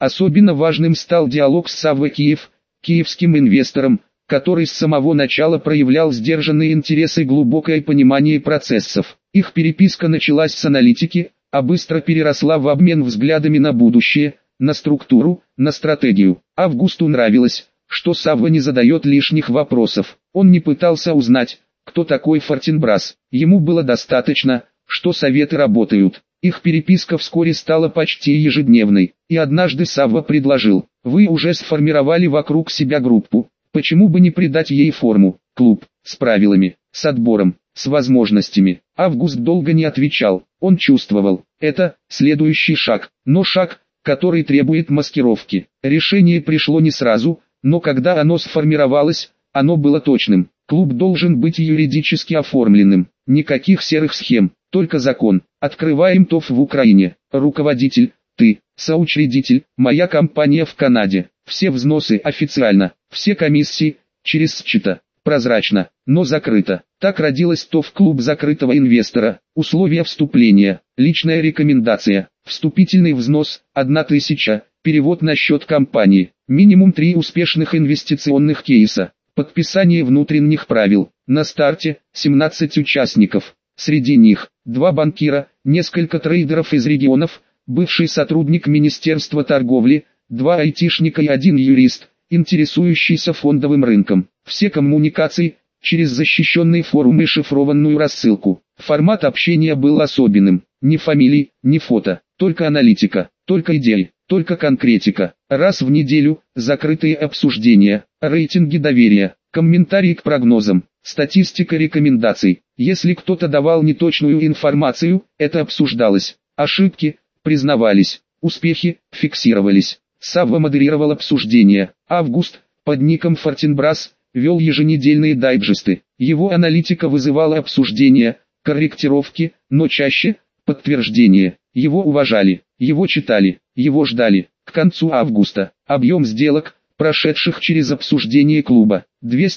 Особенно важным стал диалог с Саввой Киев, киевским инвестором, который с самого начала проявлял сдержанные интересы и глубокое понимание процессов. Их переписка началась с аналитики, а быстро переросла в обмен взглядами на будущее, на структуру, на стратегию. Августу нравилось, что Савва не задает лишних вопросов. Он не пытался узнать, кто такой Фортинбрас. Ему было достаточно, что советы работают. Их переписка вскоре стала почти ежедневной, и однажды Савва предложил: «Вы уже сформировали вокруг себя группу, почему бы не придать ей форму, клуб, с правилами, с отбором, с возможностями?» Август долго не отвечал, он чувствовал, это следующий шаг, но шаг, который требует маскировки. Решение пришло не сразу, но когда оно сформировалось, оно было точным. Клуб должен быть юридически оформленным, никаких серых схем, только закон. Открываем ТОВ в Украине. Руководитель – ты, соучредитель – моя компания в Канаде. Все взносы официально, все комиссии – через счета. Прозрачно, но закрыто. Так родилась ТОВ клуб закрытого инвестора. Условия вступления, личная рекомендация, вступительный взнос – 1000, перевод на счет компании, минимум 3 успешных инвестиционных кейса, подписание внутренних правил. На старте 17 участников, среди них 2 банкира, несколько трейдеров из регионов, бывший сотрудник Министерства торговли, 2 айтишника и 1 юрист, интересующийся фондовым рынком. Все коммуникации через защищенный форум и шифрованную рассылку. Формат общения был особенным. Ни фамилий, ни фото, только аналитика, только идеи, только конкретика. Раз в неделю закрытые обсуждения, рейтинги доверия, комментарии к прогнозам, статистика рекомендаций. Если кто-то давал неточную информацию, это обсуждалось. Ошибки признавались, успехи фиксировались. Савва модерировал обсуждение. Август, под ником Фортинбрас, вел еженедельные дайджесты. Его аналитика вызывала обсуждения, корректировки, но чаще подтверждения. Его уважали, его читали, его ждали. К концу августа объем сделок, прошедших через обсуждение клуба,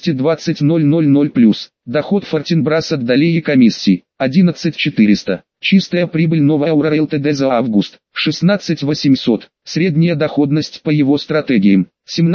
220 000 плюс. Доход Фортинбрас от долей и комиссий, 11 400. Чистая прибыль Nova Aura Ltd за август, 16 800. Средняя доходность по его стратегиям,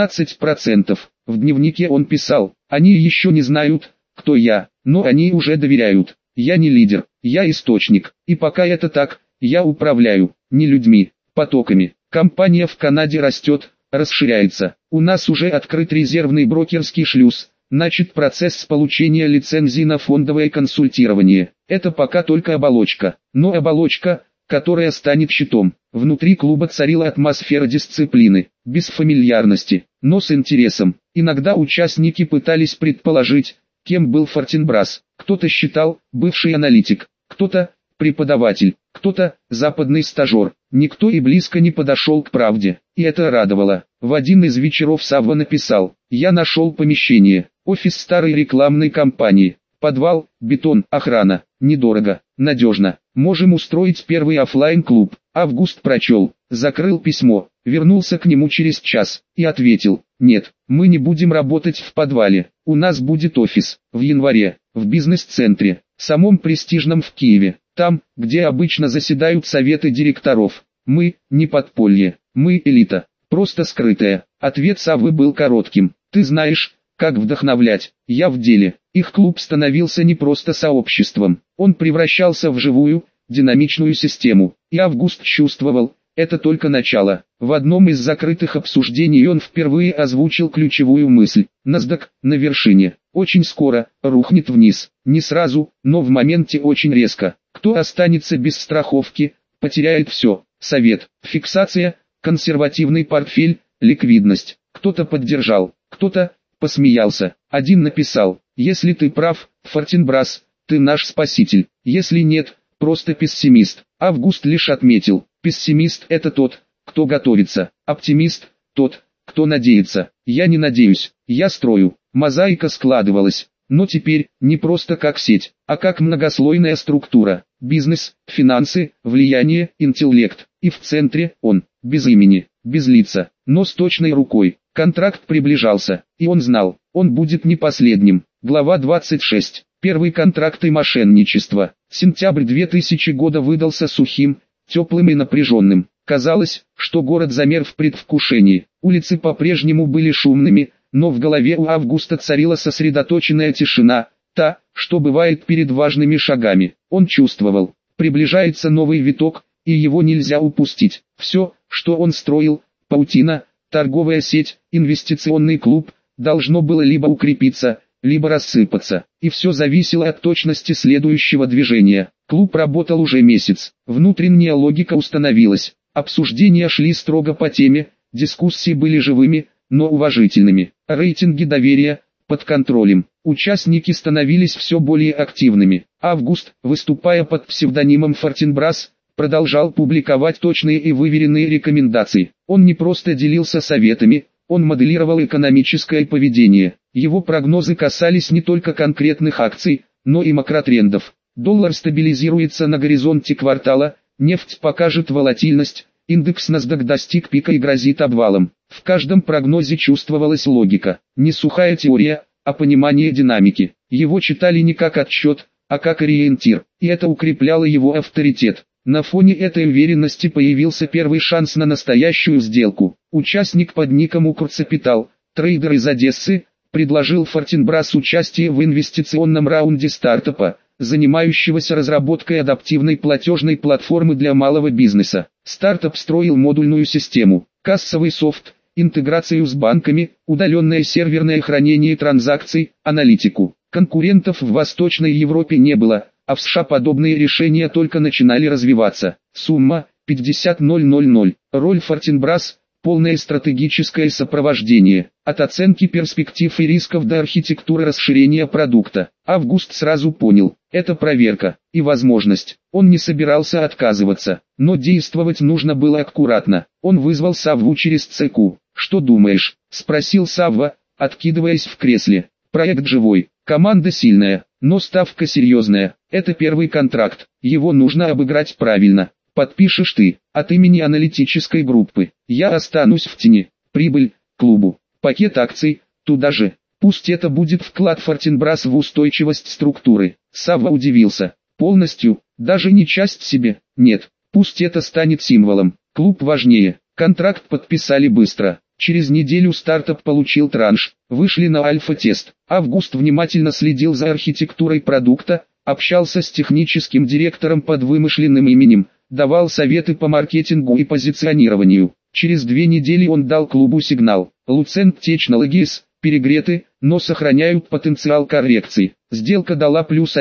17%. В дневнике он писал: «Они еще не знают, кто я, но они уже доверяют. Я не лидер, я источник. И пока это так, я управляю, не людьми, потоками. Компания в Канаде растет, расширяется. У нас уже открыт резервный брокерский шлюз. Начат процесс получения лицензии на фондовое консультирование. Это пока только оболочка, но оболочка, которая станет щитом. Внутри клуба царила атмосфера дисциплины, без фамильярности, но с интересом. Иногда участники пытались предположить, кем был Фортинбрас. Кто-то считал, бывший аналитик, кто-то преподаватель, кто-то западный стажер. Никто и близко не подошел к правде, и это радовало. В один из вечеров Савва написал: «Я нашел помещение, офис старой рекламной кампании, подвал, бетон, охрана, недорого, надежно. Можем устроить первый оффлайн-клуб». Август прочел, закрыл письмо, вернулся к нему через час и ответил: «Нет, мы не будем работать в подвале, у нас будет офис, в январе, в бизнес-центре, самом престижном в Киеве, там, где обычно заседают советы директоров. Мы не подполье, мы элита, просто скрытая». Ответ Саввы был коротким: «Ты знаешь, как вдохновлять, я в деле». Их клуб становился не просто сообществом, он превращался в живую, динамичную систему, и Август чувствовал, это только начало. В одном из закрытых обсуждений он впервые озвучил ключевую мысль: NASDAQ на вершине, очень скоро, рухнет вниз, не сразу, но в моменте очень резко. Кто останется без страховки, потеряет все. Совет, фиксация, консервативный портфель, ликвидность. Кто-то поддержал, кто-то посмеялся. Один написал: «Если ты прав, Фортинбрас, ты наш спаситель. Если нет, просто пессимист». Август лишь отметил: «Пессимист – это тот, кто готовится, оптимист – тот, кто надеется. Я не надеюсь, я строю». Мозаика складывалась, но теперь не просто как сеть, а как многослойная структура: бизнес, финансы, влияние, интеллект. И в центре он, без имени, без лица, но с точной рукой. Контракт приближался, и он знал, он будет не последним. Глава 26. Первый контракт и мошенничество. Сентябрь 2000 года выдался сухим, теплым и напряженным. Казалось, что город замер в предвкушении. Улицы по-прежнему были шумными, но в голове у Августа царила сосредоточенная тишина, та, что бывает перед важными шагами. Он чувствовал, приближается новый виток, и его нельзя упустить. Все, что он строил, паутина, торговая сеть, инвестиционный клуб, должно было либо укрепиться, либо рассыпаться. И все зависело от точности следующего движения. Клуб работал уже месяц. Внутренняя логика установилась. Обсуждения шли строго по теме, дискуссии были живыми, но уважительными. Рейтинги доверия под контролем. Участники становились все более активными. Август, выступая под псевдонимом Фортенбрас, продолжал публиковать точные и выверенные рекомендации. Он не просто делился советами, он моделировал экономическое поведение. Его прогнозы касались не только конкретных акций, но и макротрендов. Доллар стабилизируется на горизонте квартала, нефть покажет волатильность, индекс NASDAQ достиг пика и грозит обвалом. В каждом прогнозе чувствовалась логика, не сухая теория, а понимание динамики. Его читали не как отчет, а как ориентир, и это укрепляло его авторитет. На фоне этой уверенности появился первый шанс на настоящую сделку. Участник под ником Укркапитал, трейдер из Одессы, предложил Фортенбрас участие в инвестиционном раунде стартапа, занимающегося разработкой адаптивной платежной платформы для малого бизнеса. Стартап строил модульную систему, кассовый софт, интеграцию с банками, удаленное серверное хранение транзакций, аналитику. Конкурентов в Восточной Европе не было, а в США подобные решения только начинали развиваться. Сумма – 50 000. Роль Фортенбрас – полное стратегическое сопровождение. От оценки перспектив и рисков до архитектуры расширения продукта. Август сразу понял, это проверка и возможность. Он не собирался отказываться, но действовать нужно было аккуратно. Он вызвал Савву через ЦК. «Что думаешь?» – спросил Савва, откидываясь в кресле. «Проект живой, команда сильная, но ставка серьезная. Это первый контракт, его нужно обыграть правильно. Подпишешь ты, от имени аналитической группы. Я останусь в тени. Прибыль – клубу. Пакет акций – туда же. Пусть это будет вклад Фортенбрас в устойчивость структуры». Савва удивился. «Полностью, даже не часть себе? Нет, пусть это станет символом. Клуб важнее». Контракт подписали быстро. Через неделю стартап получил транш, вышли на альфа-тест. Август внимательно следил за архитектурой продукта, общался с техническим директором под вымышленным именем, давал советы по маркетингу и позиционированию. Через 2 недели он дал клубу сигнал. Lucent Technologies перегреты, но сохраняют потенциал коррекций. Сделка дала плюс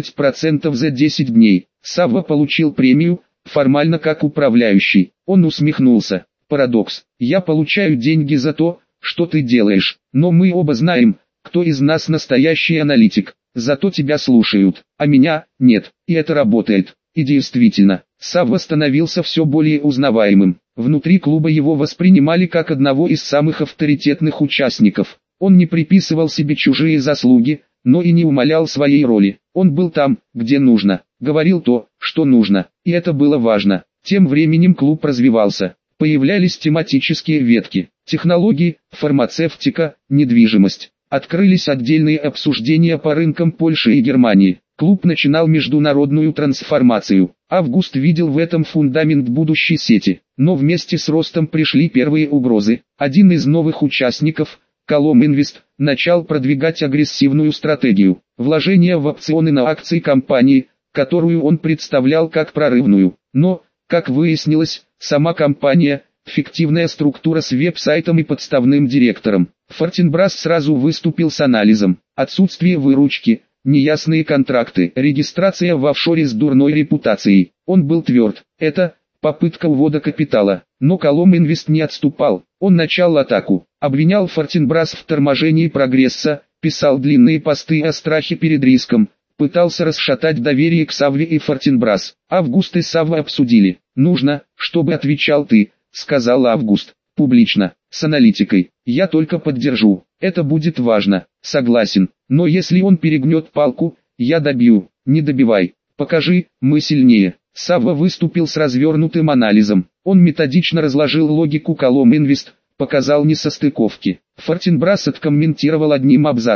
11% за 10 дней. Савва получил премию, формально как управляющий. Он усмехнулся. Парадокс. Я получаю деньги за то, что ты делаешь, но мы оба знаем, кто из нас настоящий аналитик. Зато тебя слушают, а меня – нет, и это работает. И действительно, Савва становился все более узнаваемым. Внутри клуба его воспринимали как одного из самых авторитетных участников. Он не приписывал себе чужие заслуги, но и не умалял своей роли. Он был там, где нужно, говорил то, что нужно, и это было важно. Тем временем клуб развивался. Появлялись тематические ветки, технологии, фармацевтика, недвижимость. Открылись отдельные обсуждения по рынкам Польши и Германии. Клуб начинал международную трансформацию. Август видел в этом фундамент будущей сети. Но вместе с ростом пришли первые угрозы. Один из новых участников, Colom Invest, начал продвигать агрессивную стратегию. Вложения в опционы на акции компании, которую он представлял как прорывную. Но, как выяснилось, сама компания – фиктивная структура с веб-сайтом и подставным директором. Фортенбрас сразу выступил с анализом. Отсутствие выручки, неясные контракты, регистрация в офшоре с дурной репутацией. Он был тверд. Это попытка увода капитала. Но Colom Invest не отступал. Он начал атаку. Обвинял Фортенбрас в торможении прогресса, писал длинные посты о страхе перед риском. Пытался расшатать доверие к Савве и Фортенбрас. Август и Савва обсудили. «Нужно, чтобы отвечал ты», — сказал Август. «Публично, с аналитикой. Я только поддержу. Это будет важно. Согласен. Но если он перегнет палку, я добью. Не добивай. Покажи, мы сильнее». Савва выступил с развернутым анализом. Он методично разложил логику Colom Invest, показал несостыковки. Фортенбрас откомментировал одним абзацем.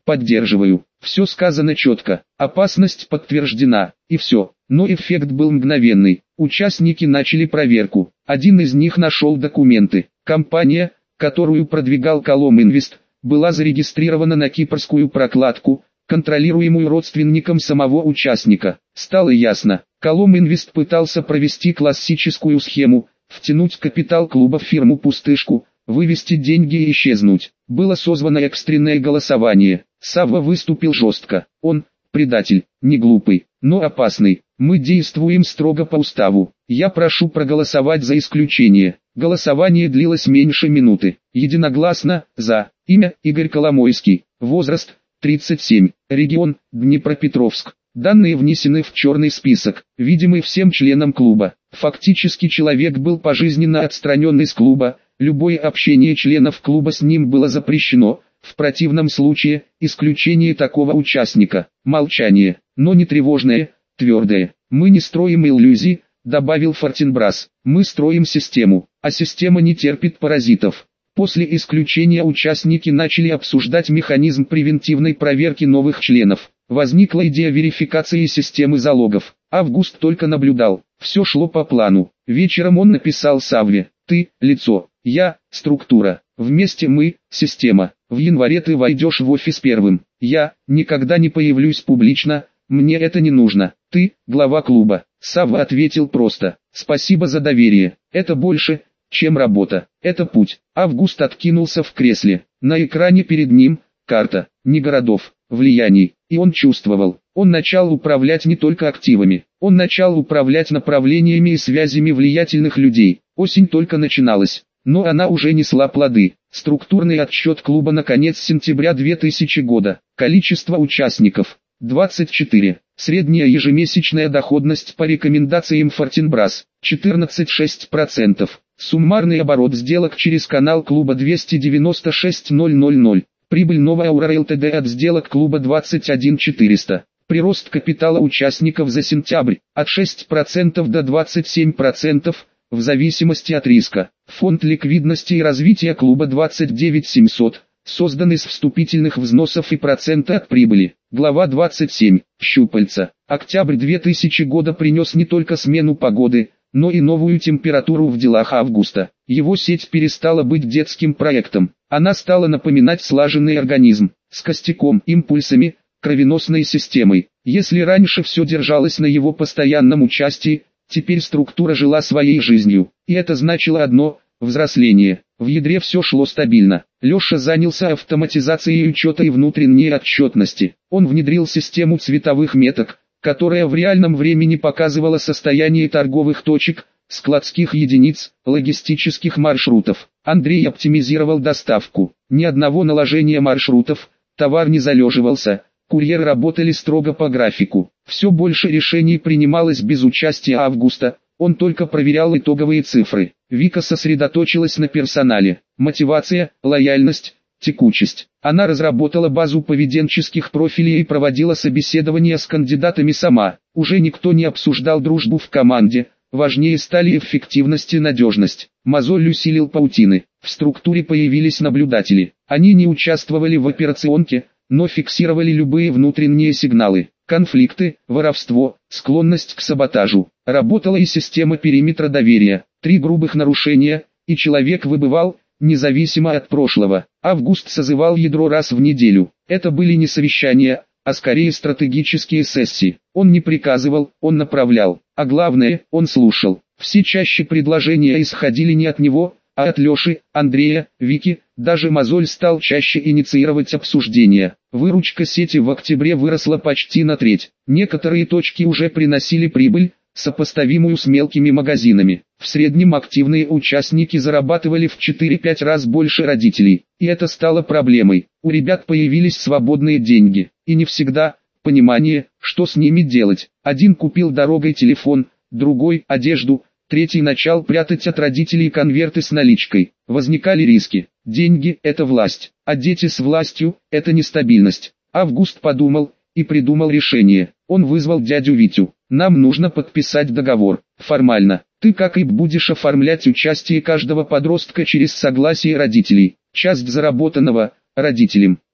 Поддерживаю. Все сказано четко. Опасность подтверждена. И все. Но эффект был мгновенный. Участники начали проверку. Один из них нашел документы. Компания, которую продвигал Колом Инвест, была зарегистрирована на кипрскую прокладку, контролируемую родственником самого участника. Стало ясно, Колом Инвест пытался провести классическую схему, втянуть капитал клуба в фирму-пустышку, вывести деньги и исчезнуть. Было созвано экстренное голосование. Савва выступил жестко. Он, предатель, не глупый, но опасный. Мы действуем строго по уставу. Я прошу проголосовать за исключение. Голосование длилось меньше минуты. Единогласно, за. Имя: Игорь Коломойский. Возраст: 37. Регион: Днепропетровск. Данные внесены в черный список, видимый всем членам клуба. Фактически человек был пожизненно отстранен из клуба, любое общение членов клуба с ним было запрещено, в противном случае, исключение такого участника. Молчание, но не тревожное, твердое. Мы не строим иллюзий, добавил Фортенбрас. Мы строим систему, а система не терпит паразитов. После исключения участники начали обсуждать механизм превентивной проверки новых членов. Возникла идея верификации системы залогов. Август только наблюдал. Все шло по плану. Вечером он написал Савве: «Ты – лицо, я – структура. Вместе мы – система. В январе ты войдешь в офис первым. Я никогда не появлюсь публично, мне это не нужно. Ты – глава клуба». Савва ответил просто: «Спасибо за доверие. Это больше, чем работа. Это путь». Август откинулся в кресле. На экране перед ним – карта, не городов, влияний. И он чувствовал, он начал управлять не только активами, он начал управлять направлениями и связями влиятельных людей. Осень только начиналась, но она уже несла плоды. Структурный отчет клуба на конец сентября 2000 года. Количество участников – 24. Средняя ежемесячная доходность по рекомендациям Фортенбрас – 14,6%. Суммарный оборот сделок через канал клуба 296 000. Прибыль Новая Аура ЛТД от сделок клуба 21 400. Прирост капитала участников за сентябрь от 6% до 27%, в зависимости от риска. Фонд ликвидности и развития клуба 29 700, создан из вступительных взносов и процента от прибыли. Глава 27. Щупальца. Октябрь 2000 года принес не только смену погоды, но и новую температуру в делах Августа. Его сеть перестала быть детским проектом. Она стала напоминать слаженный организм, с костяком, импульсами, кровеносной системой. Если раньше все держалось на его постоянном участии, теперь структура жила своей жизнью. И это значило одно – взросление. В ядре все шло стабильно. Леша занялся автоматизацией учета и внутренней отчетности. Он внедрил систему цветовых меток, которая в реальном времени показывала состояние торговых точек, складских единиц, логистических маршрутов. Андрей оптимизировал доставку. Ни одного наложения маршрутов, товар не залеживался, курьеры работали строго по графику. Все больше решений принималось без участия Августа, он только проверял итоговые цифры. Вика сосредоточилась на персонале. Мотивация, лояльность, текучесть. Она разработала базу поведенческих профилей и проводила собеседования с кандидатами сама. Уже никто не обсуждал дружбу в команде, важнее стали эффективность и надежность. Мозоль усилил паутины. В структуре появились наблюдатели. Они не участвовали в операционке, но фиксировали любые внутренние сигналы. Конфликты, воровство, склонность к саботажу. Работала и система периметра доверия. 3 грубых нарушения, и человек выбывал, независимо от прошлого. Август созывал ядро раз в неделю. Это были не совещания, а скорее стратегические сессии. Он не приказывал, он направлял. А главное, он слушал. Все чаще предложения исходили не от него, а от Леши, Андрея, Вики. Даже Мозоль стал чаще инициировать обсуждения. Выручка сети в октябре выросла почти на треть. Некоторые точки уже приносили прибыль, сопоставимую с мелкими магазинами. В среднем активные участники зарабатывали в 4-5 раз больше родителей. И это стало проблемой. У ребят появились свободные деньги. И не всегда понимание, что с ними делать. Один купил дорогой телефон, другой – одежду, третий начал прятать от родителей конверты с наличкой. Возникали риски. Деньги – это власть, а дети с властью – это нестабильность. Август подумал и придумал решение. Он вызвал дядю Витю. Нам нужно подписать договор. Формально. Ты как и будешь оформлять участие каждого подростка через согласие родителей. Часть заработанного – родителям.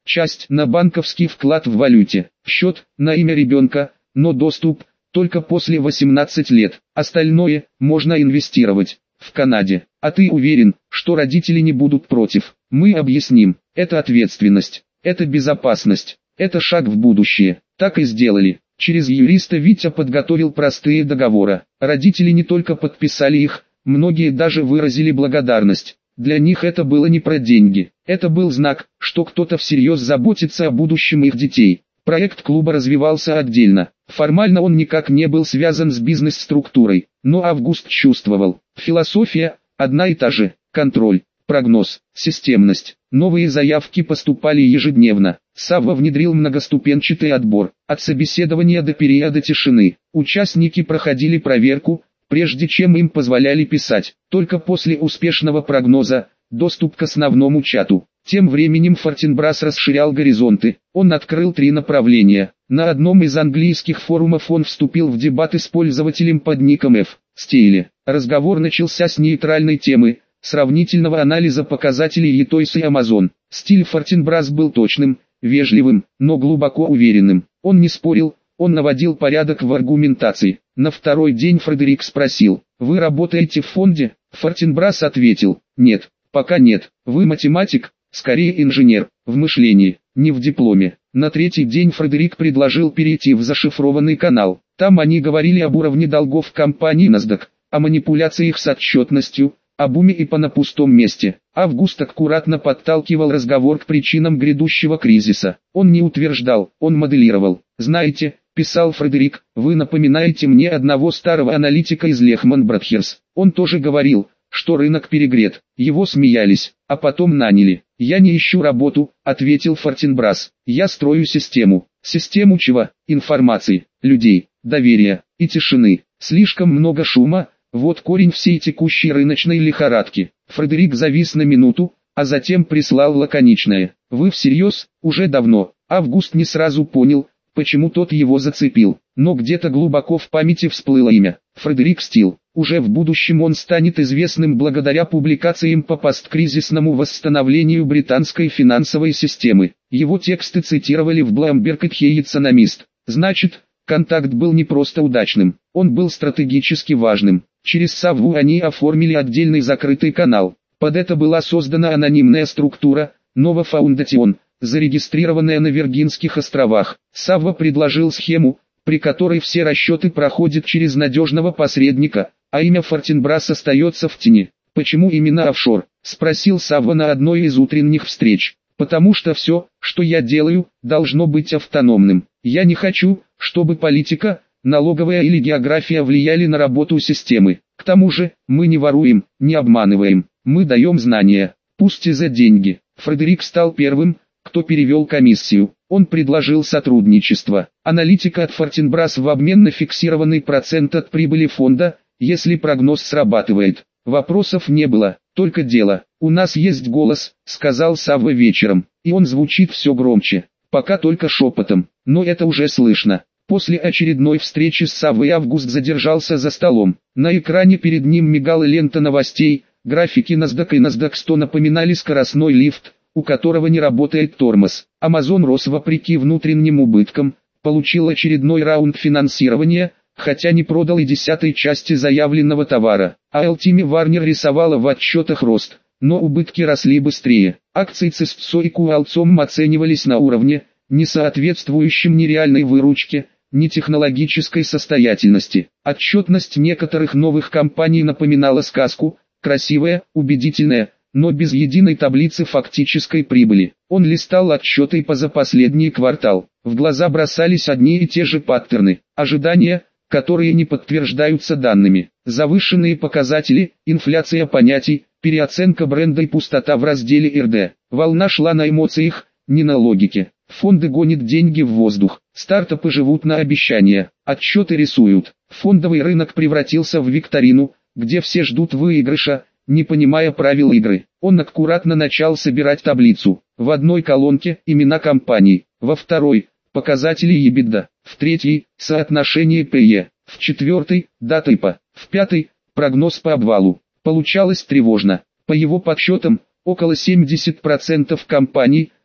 часть на банковский вклад в валюте, счет на имя ребенка, но доступ только после 18 лет, остальное можно инвестировать. В Канаде. А ты уверен, что родители не будут против? Мы объясним. Это ответственность, это безопасность, это шаг в будущее. Так и сделали. Через юриста Витя подготовил простые договоры. Родители не только подписали их, многие даже выразили благодарность. Для них это было не про деньги. Это был знак, что кто-то всерьез заботится о будущем их детей. Проект клуба развивался отдельно. Формально он никак не был связан с бизнес-структурой, но Август чувствовал. Философия одна и та же: контроль, прогноз, системность. Новые заявки поступали ежедневно. Савва внедрил многоступенчатый отбор, от собеседования до периода тишины. Участники проходили проверку, прежде чем им позволяли писать. Только после успешного прогноза доступ к основному чату. Тем временем Фортенбрас расширял горизонты. Он открыл 3 направления. На одном из английских форумов он вступил в дебаты с пользователем под ником F. Стейле. Разговор начался с нейтральной темы, сравнительного анализа показателей eToys и Amazon. Стиль Фортенбрас был точным, вежливым, но глубоко уверенным. Он не спорил, он наводил порядок в аргументации. На второй день Фредерик спросил: «Вы работаете в фонде?» Фортенбрас ответил: «Нет, пока нет. Вы математик?» «Скорее инженер, в мышлении, не в дипломе». На третий день Фредерик предложил перейти в зашифрованный канал. Там они говорили об уровне долгов компании NASDAQ, о манипуляциях с отчетностью, об уме и на пустом месте. Август аккуратно подталкивал разговор к причинам грядущего кризиса. Он не утверждал, он моделировал. «Знаете, — писал Фредерик, — вы напоминаете мне одного старого аналитика из Lehman Brothers. Он тоже говорил, что рынок перегрет». Его смеялись, а потом наняли. «Я не ищу работу, — ответил Фортенбрас. Я строю систему. Систему чего? Информации, людей, доверия и тишины. Слишком много шума — вот корень всей текущей рыночной лихорадки». Фредерик завис на минуту, а затем прислал лаконичное: «Вы всерьез?» Уже давно. Август не сразу понял, почему тот его зацепил, но где-то глубоко в памяти всплыло имя: Фредерик Стил. Уже в будущем он станет известным благодаря публикациям по посткризисному восстановлению британской финансовой системы. Его тексты цитировали в Bloomberg и The Economist. Значит, контакт был не просто удачным, он был стратегически важным. Через Савву они оформили отдельный закрытый канал. Под это была создана анонимная структура Nova Foundation, зарегистрированная на Виргинских островах. Савва предложил схему, при которой все расчеты проходят через надежного посредника, а имя Фортенбрас остается в тени. «Почему именно офшор?» – спросил Савва на одной из утренних встреч. «Потому что все, что я делаю, должно быть автономным. Я не хочу, чтобы политика, налоговая или география влияли на работу системы. К тому же, мы не воруем, не обманываем, мы даем знания, пусть и за деньги». Фредерик стал первым, кто перевел комиссию. Он предложил сотрудничество. Аналитика от Фортенбрас в обмен на фиксированный процент от прибыли фонда, если прогноз срабатывает. Вопросов не было, только дело. «У нас есть голос», — сказал Савва вечером, и он звучит все громче. Пока только шепотом, но это уже слышно. После очередной встречи с Саввой Август задержался за столом. На экране перед ним мигала лента новостей, графики NASDAQ и NASDAQ 100 напоминали скоростной лифт, у которого не работает тормоз. Amazon рос вопреки внутренним убыткам, получил очередной раунд финансирования, хотя не продал и 10-й части заявленного товара. А Altium Warner рисовала в отчетах рост, но убытки росли быстрее. Акции CSTSO и Qualcomm оценивались на уровне, не соответствующем ни реальной выручке, ни технологической состоятельности. Отчетность некоторых новых компаний напоминала сказку, красивая, убедительная, но без единой таблицы фактической прибыли. Он листал отчеты по за последний квартал. В глаза бросались одни и те же паттерны, ожидания, которые не подтверждаются данными. Завышенные показатели, инфляция понятий, переоценка бренда и пустота в разделе РД. Волна шла на эмоциях, не на логике. Фонды гонят деньги в воздух, стартапы живут на обещания, отчеты рисуют. Фондовый рынок превратился в викторину, где все ждут выигрыша, не понимая правил игры. Он аккуратно начал собирать таблицу. В одной колонке имена компаний, во второй показатели EBITDA, в третьей соотношение P/E, в четвертой дата ИПА, в пятой прогноз по обвалу. Получалось тревожно. По его подсчетам, около 70% компаний,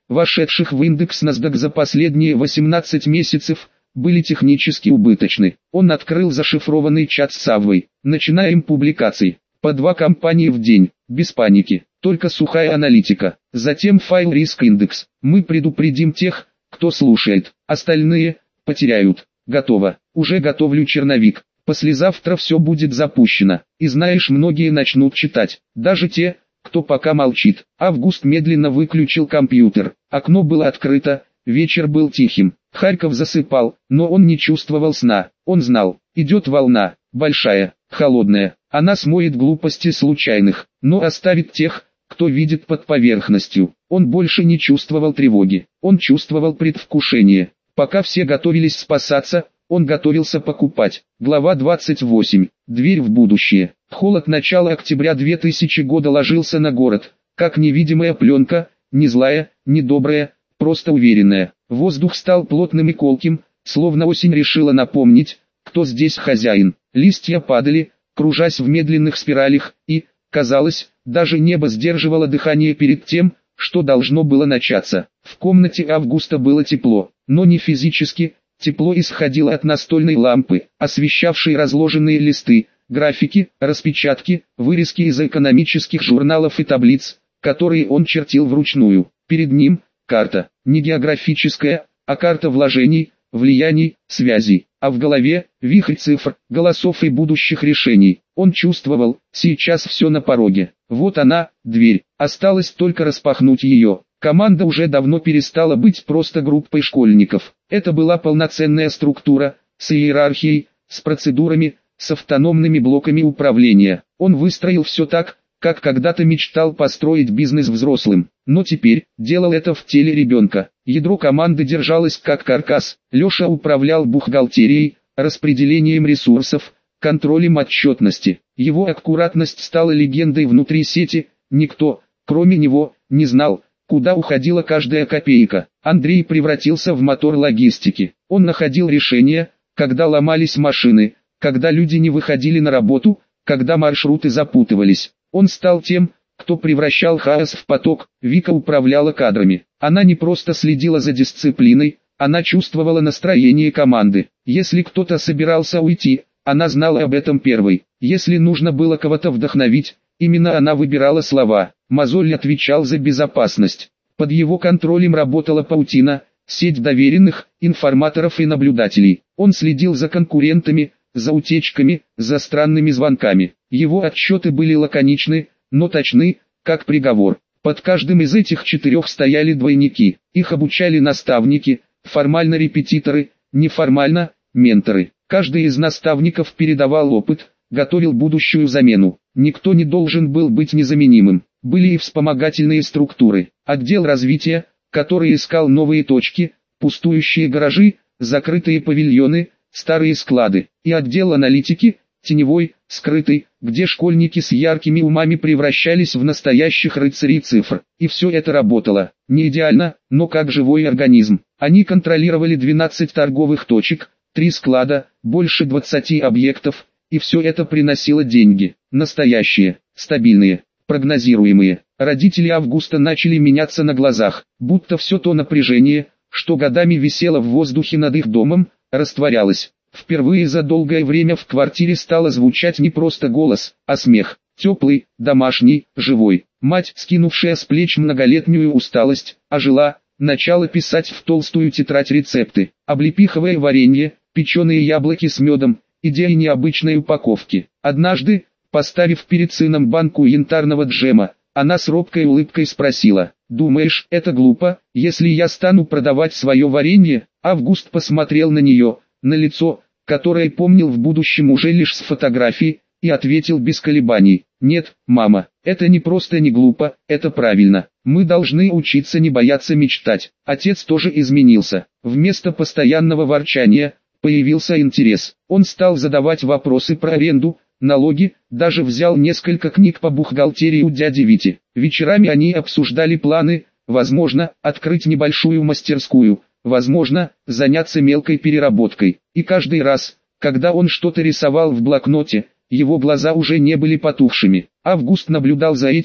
вошедших в индекс NASDAQ за последние 18 месяцев, были технически убыточны. Он открыл зашифрованный чат с Саввой. Начинаем публикации. По 2 компании в день, без паники, только сухая аналитика. Затем файл риск индекс. Мы предупредим тех, кто слушает. Остальные потеряют. Готово. Уже готовлю черновик. Послезавтра все будет запущено. И знаешь, многие начнут читать. Даже те, кто пока молчит. Август медленно выключил компьютер. Окно было открыто. Вечер был тихим. Харьков засыпал, но он не чувствовал сна. Он знал, идет волна, большая, холодная. Она смоет глупости случайных, но оставит тех, кто видит под поверхностью. Он больше не чувствовал тревоги. Он чувствовал предвкушение. Пока все готовились спасаться, он готовился покупать. Глава 28. Дверь в будущее. Холод начала октября 2000 года ложился на город, как невидимая пленка, не злая, не добрая, просто уверенная. Воздух стал плотным и колким, словно осень решила напомнить, кто здесь хозяин. Листья падали, кружась в медленных спиралях, и, казалось, даже небо сдерживало дыхание перед тем, что должно было начаться. В комнате Августа было тепло, но не физически. Тепло исходило от настольной лампы, освещавшей разложенные листы, графики, распечатки, вырезки из экономических журналов и таблиц, которые он чертил вручную. Перед ним карта, не географическая, а карта вложений, влияний, связей, а в голове вихрь цифр, голосов и будущих решений. Он чувствовал, сейчас все на пороге. Вот она, дверь, осталось только распахнуть ее. Команда уже давно перестала быть просто группой школьников. Это была полноценная структура, с иерархией, с процедурами, с автономными блоками управления. Он выстроил все так, как когда-то мечтал построить бизнес взрослым, но теперь делал это в теле ребенка. Ядро команды держалось как каркас. Леша управлял бухгалтерией, распределением ресурсов, контролем отчетности. Его аккуратность стала легендой внутри сети. Никто, кроме него, не знал, куда уходила каждая копейка. Андрей превратился в мотор логистики. Он находил решения, когда ломались машины, когда люди не выходили на работу, когда маршруты запутывались. Он стал тем, кто превращал хаос в поток. Вика управляла кадрами. Она не просто следила за дисциплиной, она чувствовала настроение команды. Если кто-то собирался уйти, она знала об этом первой. Если нужно было кого-то вдохновить, именно она выбирала слова. Мозоль отвечал за безопасность. Под его контролем работала паутина, сеть доверенных, информаторов и наблюдателей. Он следил за конкурентами, за утечками, за странными звонками. Его отчеты были лаконичны, но точны, как приговор. Под каждым из этих 4 стояли двойники. Их обучали наставники, формально репетиторы, неформально менторы. Каждый из наставников передавал опыт, готовил будущую замену. Никто не должен был быть незаменимым. Были и вспомогательные структуры. Отдел развития, который искал новые точки, пустующие гаражи, закрытые павильоны, старые склады. И отдел аналитики, теневой, скрытый, где школьники с яркими умами превращались в настоящих рыцарей цифр. И все это работало. Не идеально, но как живой организм. Они контролировали 12 торговых точек, 3 склада, больше 20 объектов, и все это приносило деньги. Настоящие, стабильные, прогнозируемые. Родители Августа начали меняться на глазах, будто все то напряжение, что годами висело в воздухе над их домом, растворялось. Впервые за долгое время в квартире стало звучать не просто голос, а смех. Теплый, домашний, живой. Мать, скинувшая с плеч многолетнюю усталость, ожила, начала писать в толстую тетрадь рецепты. Облепиховое варенье, печеные яблоки с медом, идеи необычной упаковки. Однажды, поставив перед сыном банку янтарного джема, она с робкой улыбкой спросила: «Думаешь, это глупо, если я стану продавать свое варенье?» Август посмотрел на нее, на лицо, которое помнил в будущем уже лишь с фотографий, и ответил без колебаний: «Нет, мама, это не просто не глупо, это правильно. Мы должны учиться не бояться мечтать». Отец тоже изменился. Вместо постоянного ворчания появился интерес. Он стал задавать вопросы про аренду, налоги, даже взял несколько книг по бухгалтерии у дяди Вити. Вечерами они обсуждали планы, возможно, открыть небольшую мастерскую, возможно, заняться мелкой переработкой. И каждый раз, когда он что-то рисовал в блокноте, его глаза уже не были потухшими. Август наблюдал за этим,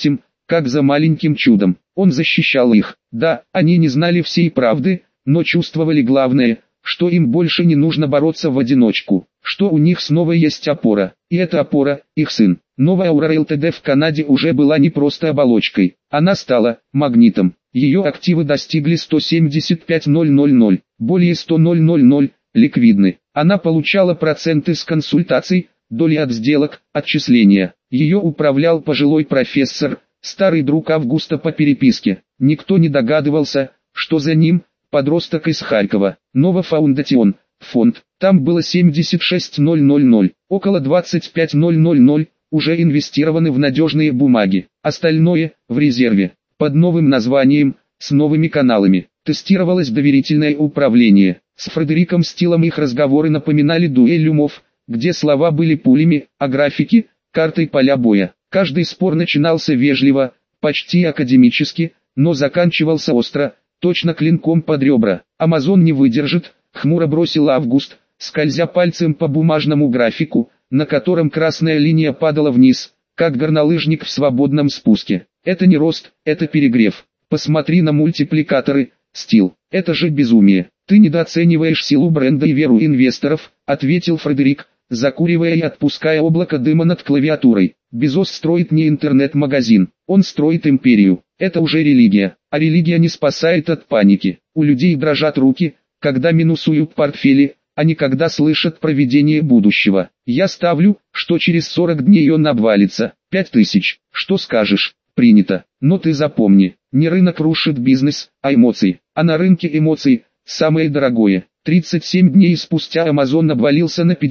как за маленьким чудом. Он защищал их. Да, они не знали всей правды, но чувствовали главное, что им больше не нужно бороться в одиночку, что у них снова есть опора, и эта опора – их сын. Новая Aura Ltd в Канаде уже была не просто оболочкой, она стала магнитом. Ее активы достигли 175 000, более 100 000, ликвидны. Она получала проценты с консультаций, доли от сделок, отчисления. Ее управлял пожилой профессор, старый друг Августа по переписке. Никто не догадывался, что за ним подросток из Харькова. Nova Foundation, фонд, там было 76 000, около 25 000, уже инвестированы в надежные бумаги. Остальное – в резерве, под новым названием, с новыми каналами. Тестировалось доверительное управление. С Фредериком Стилом их разговоры напоминали дуэль умов, где слова были пулями, а графики – картой поля боя. Каждый спор начинался вежливо, почти академически, но заканчивался остро, точно клинком под ребра. «Амазон не выдержит», — хмуро бросил Август, скользя пальцем по бумажному графику, на котором красная линия падала вниз, как горнолыжник в свободном спуске. «Это не рост, это перегрев. Посмотри на мультипликаторы, Стил. Это же безумие. Ты недооцениваешь силу бренда и веру инвесторов», — ответил Фредерик, закуривая и отпуская облако дыма над клавиатурой. «Безос строит не интернет-магазин, он строит империю. Это уже религия, а религия не спасает от паники. У людей дрожат руки, когда минусуют портфели, а не когда слышат про видение будущего. Я ставлю, что через 40 дней он обвалится. 5000. Что скажешь?» «Принято. Но ты запомни, не рынок рушит бизнес, а эмоции. А на рынке эмоций – самое дорогое». 37 дней спустя Amazon обвалился на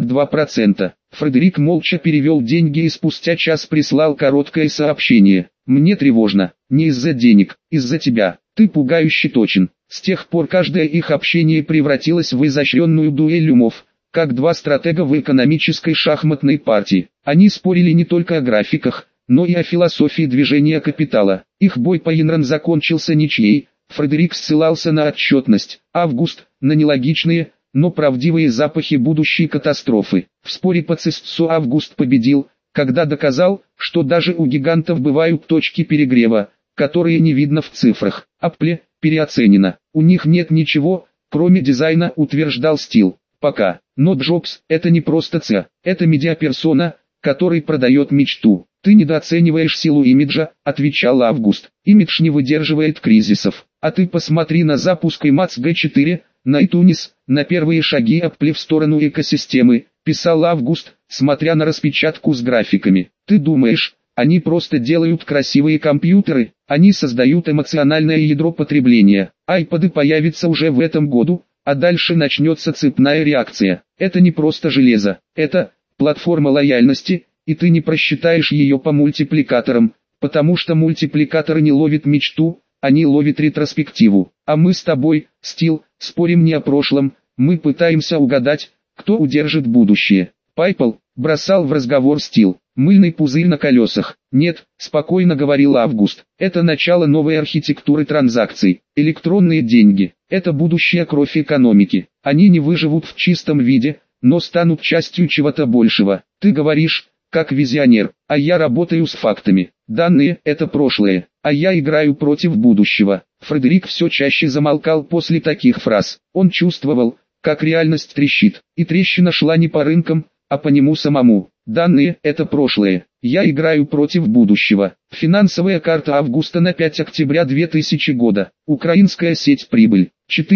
52%. Фредерик молча перевел деньги и спустя час прислал короткое сообщение. «Мне тревожно. Не из-за денег, из-за тебя. Ты пугающе точен». С тех пор каждое их общение превратилось в изощренную дуэль умов, как два стратега в экономической шахматной партии. Они спорили не только о графиках, но и о философии движения капитала. Их бой по Инран закончился ничьей. Фредерик ссылался на отчетность, Август – на нелогичные, но правдивые запахи будущей катастрофы. В споре по ЦИСЦу Август победил, когда доказал, что даже у гигантов бывают точки перегрева, которые не видно в цифрах. Apple переоценено. У них нет ничего, кроме дизайна, утверждал Стил. Пока. Но Джобс – это не просто ЦИА, это медиаперсона, который продает мечту. «Ты недооцениваешь силу имиджа», — отвечал Август. «Имидж не выдерживает кризисов. А ты посмотри на запуск IMAX G4, на iTunes, на первые шаги Apple в сторону экосистемы», — писал Август, смотря на распечатку с графиками. «Ты думаешь, они просто делают красивые компьютеры? Они создают эмоциональное ядро потребления. iPad появится уже в этом году, а дальше начнется цепная реакция. Это не просто железо, это платформа лояльности». И ты не просчитаешь ее по мультипликаторам, потому что мультипликаторы не ловят мечту, они ловят ретроспективу. А мы с тобой, Стил, спорим не о прошлом, мы пытаемся угадать, кто удержит будущее. PayPal бросал в разговор Стил. Мыльный пузырь на колесах. Нет, спокойно говорил Август. Это начало новой архитектуры транзакций. Электронные деньги. Это будущая кровь экономики. Они не выживут в чистом виде, но станут частью чего-то большего. Ты говоришь, как визионер, а я работаю с фактами. Данные – это прошлое, а я играю против будущего. Фредерик все чаще замолкал после таких фраз. Он чувствовал, как реальность трещит, и трещина шла не по рынкам, а по нему самому. Данные – это прошлое, я играю против будущего. Финансовая карта Августа на 5 октября 2000 года. Украинская сеть «Прибыль».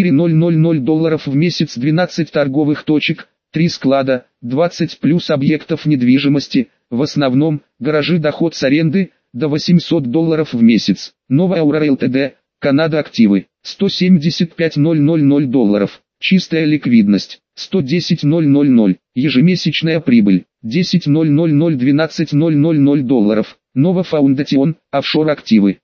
$4000 в месяц, 12 торговых точек. 3 склада, 20 плюс объектов недвижимости, в основном, гаражи, доход с аренды, до $800 в месяц. Новая Aura Ltd, Канада, активы, $175 000, чистая ликвидность, 110 000, ежемесячная прибыль, 10 000, $12 000, Nova Foundation, офшор активы,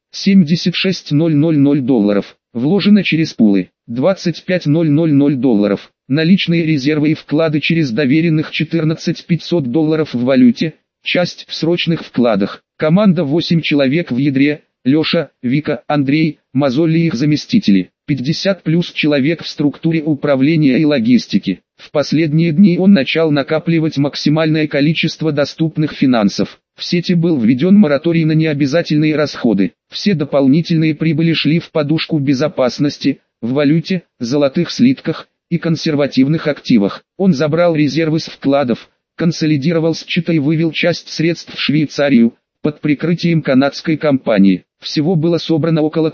76 000, вложено через пулы, 25 000, наличные резервы и вклады через доверенных $14 500 в валюте, часть в срочных вкладах. Команда 8 человек в ядре, Леша, Вика, Андрей, Мозоль и их заместители. 50 плюс человек в структуре управления и логистики. В последние дни он начал накапливать максимальное количество доступных финансов. В сети был введен мораторий на необязательные расходы. Все дополнительные прибыли шли в подушку безопасности, в валюте, золотых слитках и консервативных активах. Он забрал резервы с вкладов, консолидировал счета и вывел часть средств в Швейцарию, под прикрытием канадской компании. Всего было собрано около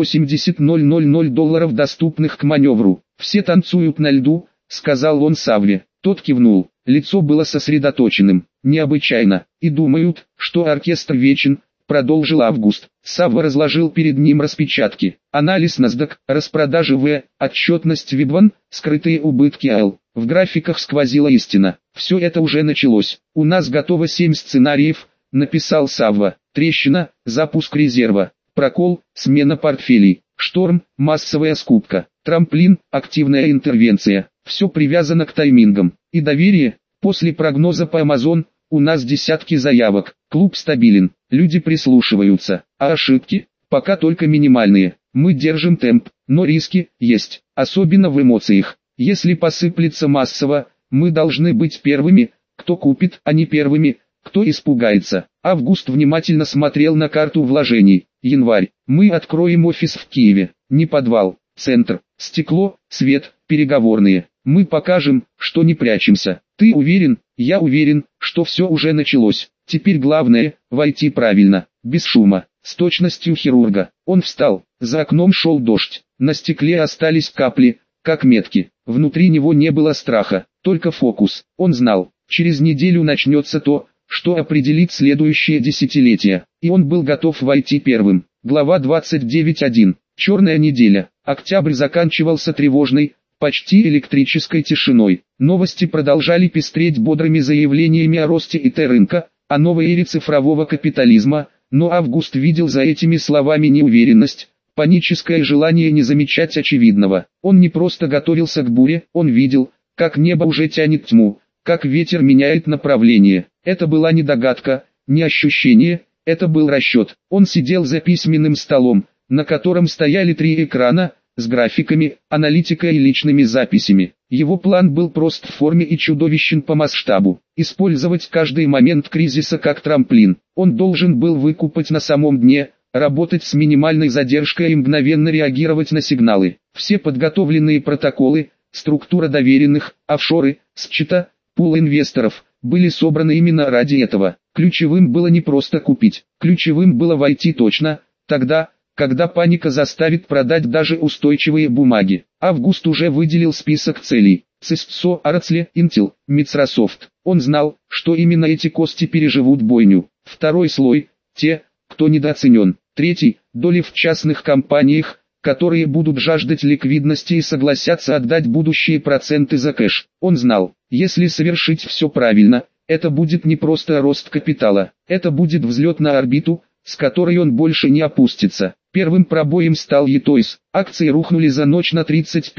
380 000 долларов, доступных к маневру. «Все танцуют на льду», — сказал он Савве. Тот кивнул. Лицо было сосредоточенным, необычайно. «И думают, что оркестр вечен», — продолжил Август. Савва разложил перед ним распечатки. Анализ NASDAQ, распродажи В, отчетность WIB1, скрытые убытки АЛ. В графиках сквозила истина. Все это уже началось. «У нас готово 7 сценариев», — написал Савва. «Трещина, запуск резерва, прокол, смена портфелей, шторм, массовая скупка, трамплин, активная интервенция. Все привязано к таймингам. И доверие. После прогноза по Amazon, у нас десятки заявок. Клуб стабилен, люди прислушиваются. А ошибки? Пока только минимальные. Мы держим темп, но риски есть, особенно в эмоциях. Если посыплется массово, мы должны быть первыми, кто купит, а не первыми, кто испугается». Август внимательно смотрел на карту вложений. Январь. «Мы откроем офис в Киеве. Не подвал, центр, стекло, свет, переговорные. Мы покажем, что не прячемся. Ты уверен?» «Я уверен, что все уже началось. Теперь главное – войти правильно, без шума, с точностью хирурга». Он встал. За окном шел дождь. На стекле остались капли, как метки. Внутри него не было страха, только фокус. Он знал, через неделю начнется то, что определит следующее десятилетие. И он был готов войти первым. Глава 29.1. Черная неделя. Октябрь заканчивался тревожной, почти электрической тишиной. Новости продолжали пестреть бодрыми заявлениями о росте ИТ-рынка, о новой эре цифрового капитализма, но Август видел за этими словами неуверенность, паническое желание не замечать очевидного. Он не просто готовился к буре, он видел, как небо уже тянет тьму, как ветер меняет направление. Это была не догадка, не ощущение, это был расчет. Он сидел за письменным столом, на котором стояли 3 экрана, с графиками, аналитикой и личными записями. Его план был прост в форме и чудовищен по масштабу. Использовать каждый момент кризиса как трамплин. Он должен был выкупать на самом дне, работать с минимальной задержкой и мгновенно реагировать на сигналы. Все подготовленные протоколы, структура доверенных, офшоры, счета, пул инвесторов, были собраны именно ради этого. Ключевым было не просто купить, ключевым было войти точно, тогда, когда паника заставит продать даже устойчивые бумаги. Август уже выделил список целей. Cisco, Oracle, Intel, Microsoft. Он знал, что именно эти кости переживут бойню. Второй слой – те, кто недооценен. Третий – доли в частных компаниях, которые будут жаждать ликвидности и согласятся отдать будущие проценты за кэш. Он знал, если совершить все правильно, это будет не просто рост капитала, это будет взлет на орбиту, с которой он больше не опустится. Первым пробоем стал eToys. Акции рухнули за ночь на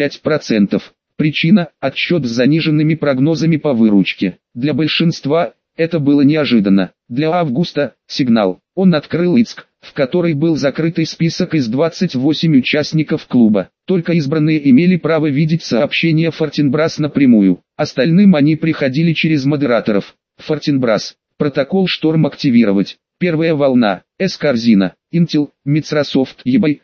35%. Причина – отчет с заниженными прогнозами по выручке. Для большинства это было неожиданно. Для Августа – сигнал. Он открыл ИЦК, в который был закрытый список из 28 участников клуба. Только избранные имели право видеть сообщения Fortinbras напрямую. Остальным они приходили через модераторов. Fortinbras. Протокол «Шторм» активировать. Первая волна. С-корзина. Intel, Microsoft, eBay.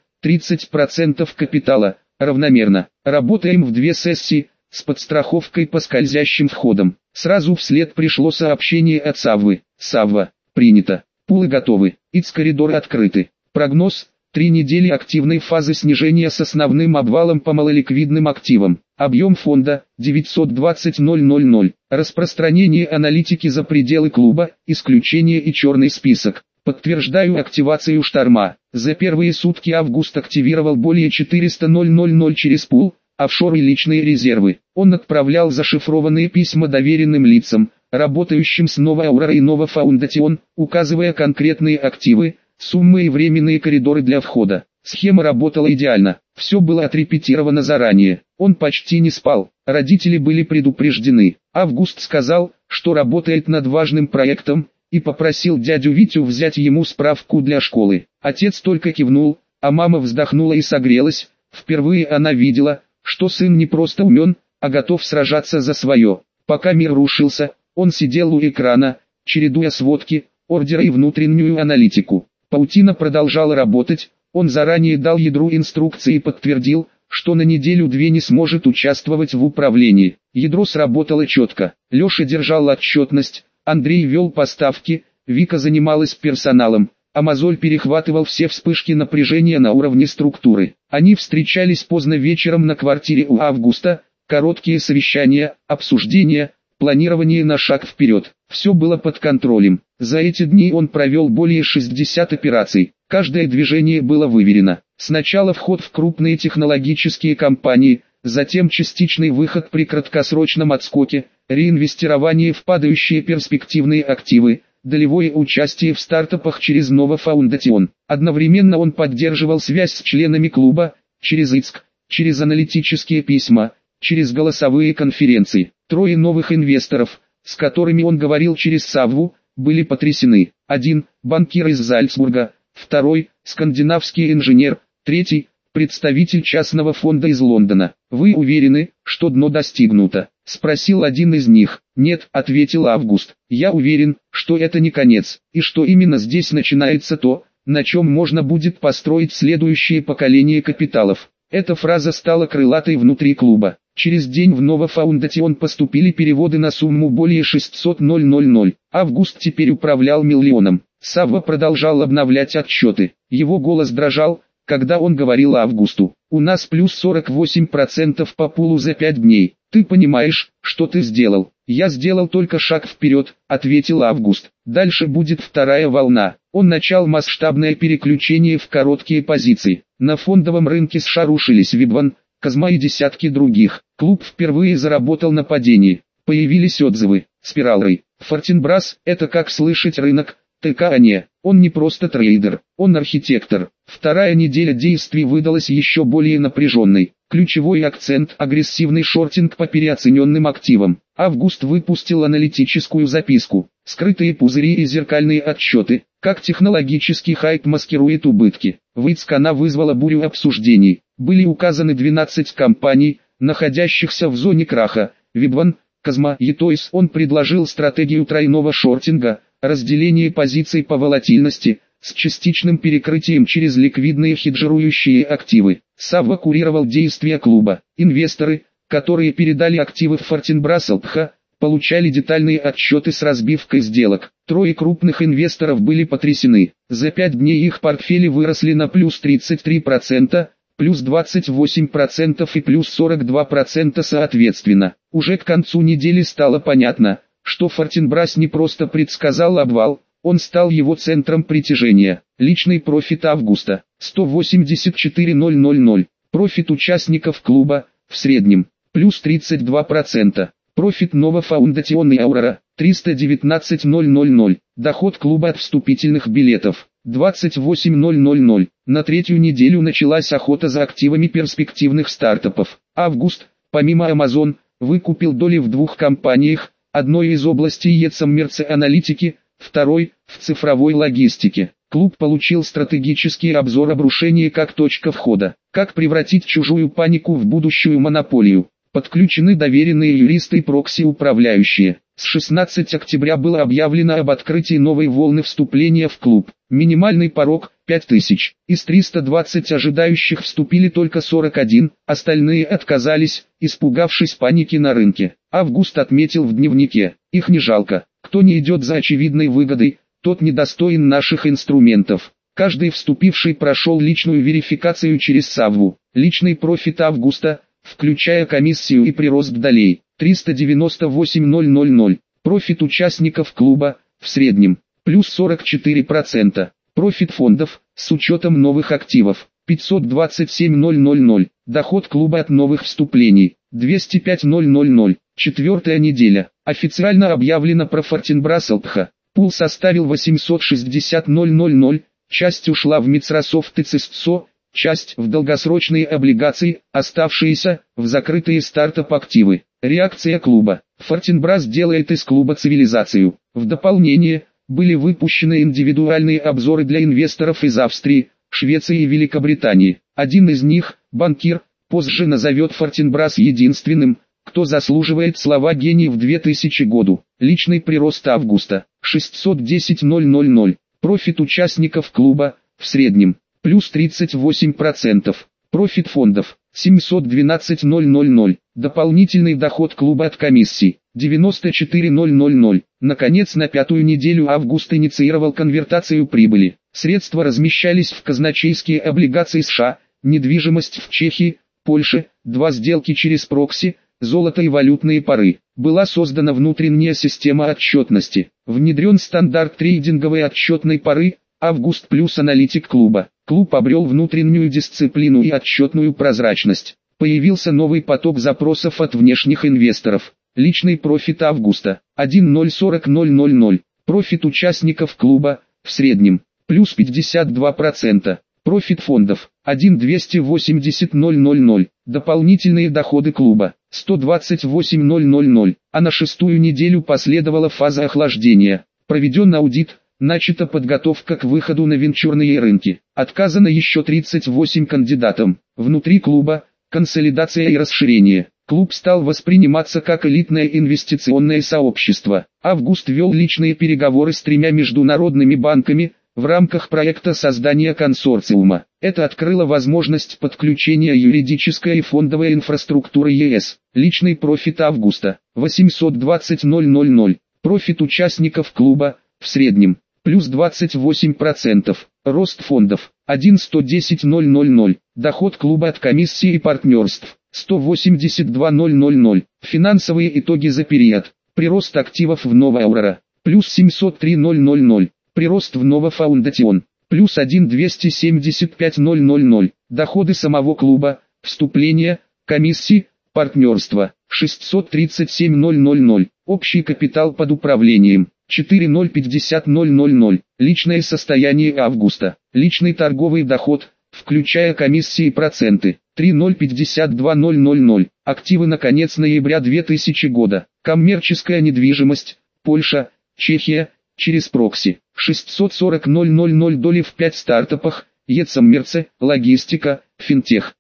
30% капитала. Равномерно. Работаем в 2 сессии, с подстраховкой по скользящим входам. Сразу вслед пришло сообщение от Саввы. Савва. Принято. Пулы готовы. ИЦ-коридоры открыты. Прогноз. 3 недели активной фазы снижения с основным обвалом по малоликвидным активам. Объем фонда 920 000. Распространение аналитики за пределы клуба, исключение и черный список. Подтверждаю активацию шторма. За первые сутки Август активировал более 400 000 через пул, офшор и личные резервы. Он отправлял зашифрованные письма доверенным лицам, работающим с Nova Aurora и Nova Foundation, указывая конкретные активы, суммы и временные коридоры для входа. Схема работала идеально, все было отрепетировано заранее. Он почти не спал, родители были предупреждены. Август сказал, что работает над важным проектом, и попросил дядю Витю взять ему справку для школы. Отец только кивнул, а мама вздохнула и согрелась. Впервые она видела, что сын не просто умен, а готов сражаться за свое. Пока мир рушился, он сидел у экрана, чередуя сводки, ордеры и внутреннюю аналитику. Паутина продолжала работать, он заранее дал ядру инструкции и подтвердил, что на неделю-две не сможет участвовать в управлении. Ядро сработало четко, Леша держал отчетность, Андрей вел поставки, Вика занималась персоналом, а Мозоль перехватывал все вспышки напряжения на уровне структуры. Они встречались поздно вечером на квартире у Августа, короткие совещания, обсуждения, планирование на шаг вперед. Все было под контролем. За эти дни он провел более 60 операций. Каждое движение было выверено. Сначала вход в крупные технологические компании, затем частичный выход при краткосрочном отскоке, реинвестирование в падающие перспективные активы, долевое участие в стартапах через Nova Foundation. Одновременно он поддерживал связь с членами клуба, через ИЦК, через аналитические письма, через голосовые конференции. Трое новых инвесторов, с которыми он говорил через Савву, были потрясены. Один – банкир из Зальцбурга, второй – скандинавский инженер, третий – представитель частного фонда из Лондона. «Вы уверены, что дно достигнуто?» – спросил один из них. «Нет», – ответил Август. «Я уверен, что это не конец, и что именно здесь начинается то, на чем можно будет построить следующее поколение капиталов». Эта фраза стала крылатой внутри клуба. Через день в Nova Foundation поступили переводы на сумму более 600 000. Август теперь управлял миллионом. Савва продолжал обновлять отчеты. Его голос дрожал, когда он говорил Августу: «У нас плюс 48% по пулу за 5 дней. Ты понимаешь, что ты сделал?» «Я сделал только шаг вперед», — ответил Август. «Дальше будет вторая волна». Он начал масштабное переключение в короткие позиции. На фондовом рынке США рушились Web1, Казма и десятки других. Клуб впервые заработал на падении. Появились отзывы. Спиралрой. Фортенбрас – это как слышать рынок, ТК не. Он не просто трейдер, он архитектор. Вторая неделя действий выдалась еще более напряженной. Ключевой акцент – агрессивный шортинг по переоцененным активам. Август выпустил аналитическую записку. Скрытые пузыри и зеркальные отчеты. Как технологический хайп маскирует убытки. В ИЦК она вызвала бурю обсуждений. Были указаны 12 компаний, находящихся в зоне краха. Web1, Казма и Toys. Он предложил стратегию тройного шортинга, разделение позиций по волатильности, с частичным перекрытием через ликвидные хеджирующие активы. Савва курировал действия клуба. Инвесторы, которые передали активы в Фортенбрас ЛПХ, получали детальные отчеты с разбивкой сделок. Трое крупных инвесторов были потрясены. За 5 дней их портфели выросли на плюс 33%, плюс 28% и плюс 42% соответственно. Уже к концу недели стало понятно, что Фортенбрас не просто предсказал обвал, он стал его центром притяжения. Личный профит Августа – 184 000. Профит участников клуба – в среднем – плюс 32%. Профит Nova Foundation и Aurora – 319 000. Доход клуба от вступительных билетов – 28 000. На третью неделю началась охота за активами перспективных стартапов. Август, помимо Amazon, выкупил доли в двух компаниях, одной из области аналитики, второй – в цифровой логистике. Клуб получил стратегический обзор обрушения как точка входа. Как превратить чужую панику в будущую монополию. Подключены доверенные юристы и прокси-управляющие. С 16 октября было объявлено об открытии новой волны вступления в клуб. Минимальный порог – 5000. Из 320 ожидающих вступили только 41, остальные отказались, испугавшись паники на рынке. Август отметил в дневнике: «Их не жалко. Кто не идет за очевидной выгодой, тот недостоин наших инструментов». Каждый вступивший прошел личную верификацию через Савву. Личный профит Августа, включая комиссию и прирост долей, 398 000. Профит участников клуба, в среднем, плюс 44%. Профит фондов, с учетом новых активов, 527 000. Доход клуба от новых вступлений, 205 000. Четвертая неделя. Официально объявлено про Фортенбрас ЛПХ. Пул составил 860 000. Часть ушла в Microsoft и Cisco, часть в долгосрочные облигации, оставшиеся в закрытые стартап-активы. Реакция клуба. Фортенбрас делает из клуба цивилизацию. В дополнение, были выпущены индивидуальные обзоры для инвесторов из Австрии, Швеции и Великобритании. Один из них, банкир, позже назовет Фортенбрас единственным, кто заслуживает слова гений в 2000 году. Личный прирост Августа. 610 000. Профит участников клуба, в среднем, плюс 38%. Профит фондов, 712 000. Дополнительный доход клуба от комиссий, 94 000. Наконец, на 5-ю неделю августа инициировал конвертацию прибыли. Средства размещались в казначейские облигации США, недвижимость в Чехии, Польше, 2 сделки через прокси, золото и валютные пары. Была создана внутренняя система отчетности. Внедрен стандарт трейдинговой отчетной пары, Август плюс аналитик клуба. Клуб обрел внутреннюю дисциплину и отчетную прозрачность. Появился новый поток запросов от внешних инвесторов. Личный профит Августа, 1,040 000. Профит участников клуба, в среднем, плюс 52%. Профит фондов, 1,280 000. Дополнительные доходы клуба, 128 000. А на 6-ю неделю последовала фаза охлаждения. Проведен аудит, начата подготовка к выходу на венчурные рынки. Отказано еще 38 кандидатам. Внутри клуба, консолидация и расширение. Клуб стал восприниматься как элитное инвестиционное сообщество. Август вел личные переговоры с 3 международными банками, в рамках проекта создания консорциума. Это открыло возможность подключения юридической и фондовой инфраструктуры ЕС. Личный профит Августа, 820 000. Профит участников клуба, в среднем, плюс 28%. Рост фондов, 1,110 000. Доход клуба от комиссии и партнерств, 182 000. Финансовые итоги за период. Прирост активов в Нова Аурора, плюс 703 000. Прирост в Нова Фаундатион, плюс 1,275 000. Доходы самого клуба, вступления, комиссии, партнерства, 637 000. Общий капитал под управлением, 4,050 000. Личное состояние Августа, личный торговый доход, включая комиссии и проценты, 3,052 000. Активы на конец ноября 2000 года. Коммерческая недвижимость, Польша, Чехия, через прокси, 640 000. Доли в 5 стартапах, Ецаммерце, логистика, финтех,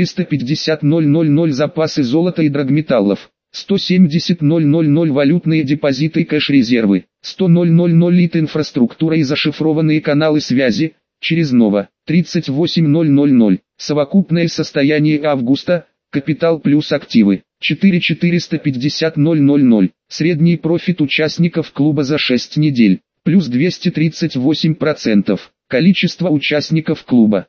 450 000. Запасы золота и драгметаллов, 170 000. Валютные депозиты и кэш-резервы, 100 000. Лит инфраструктура и зашифрованные каналы связи, через Нова, 38 000. Совокупное состояние Августа, капитал плюс активы, 450 000. Средний профит участников клуба за 6 недель, плюс 238%. Количество участников клуба,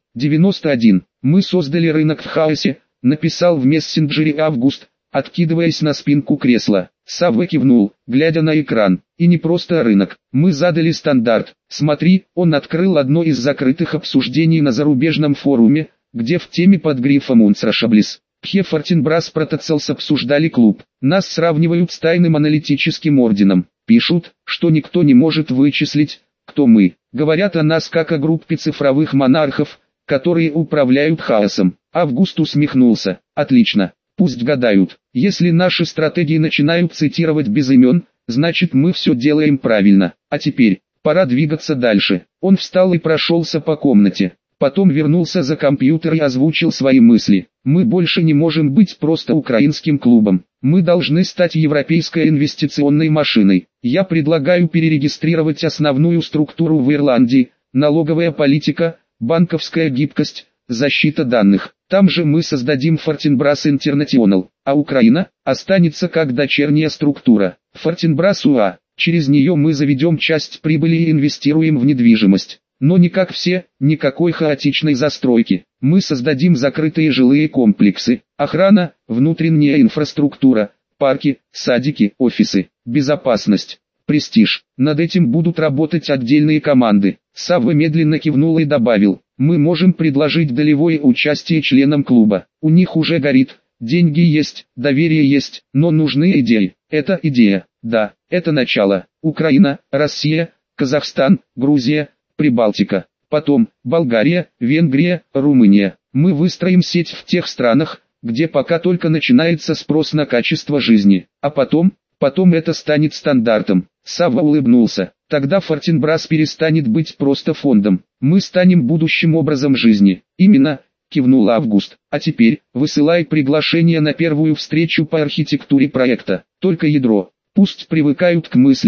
91. Мы создали рынок в хаосе, написал в мессенджере Август, откидываясь на спинку кресла. Савва кивнул, глядя на экран. И не просто рынок. Мы задали стандарт. Смотри, он открыл одно из закрытых обсуждений на зарубежном форуме, где в теме под грифом «Унсрашаблис» Пхе Фортенбрас Протоцелс обсуждали клуб. Нас сравнивают с тайным аналитическим орденом. Пишут, что никто не может вычислить, кто мы. Говорят о нас как о группе цифровых монархов, которые управляют хаосом. Август усмехнулся. Отлично. Пусть гадают. Если наши стратегии начинают цитировать без имен, значит мы все делаем правильно. А теперь, пора двигаться дальше. Он встал и прошелся по комнате. Потом вернулся за компьютер и озвучил свои мысли. Мы больше не можем быть просто украинским клубом. Мы должны стать европейской инвестиционной машиной. Я предлагаю перерегистрировать основную структуру в Ирландии, налоговая политика, банковская гибкость, защита данных. Там же мы создадим Фортенбрас Интернационал, а Украина останется как дочерняя структура. Фортенбрас УА. Через нее мы заведем часть прибыли и инвестируем в недвижимость. Но не как все, никакой хаотичной застройки. Мы создадим закрытые жилые комплексы, охрана, внутренняя инфраструктура, парки, садики, офисы, безопасность, престиж. Над этим будут работать отдельные команды. Савва медленно кивнул и добавил, мы можем предложить долевое участие членам клуба. У них уже горит, деньги есть, доверие есть, но нужны идеи. Это идея, да, это начало. Украина, Россия, Казахстан, Грузия, Прибалтика, потом Болгария, Венгрия, Румыния. Мы выстроим сеть в тех странах, где пока только начинается спрос на качество жизни, а потом это станет стандартом. Савва улыбнулся. Тогда Фортенбрас перестанет быть просто фондом. Мы станем будущим образом жизни. Именно, кивнул Август. А теперь, высылай приглашение на первую встречу по архитектуре проекта. Только ядро. Пусть привыкают к мысли,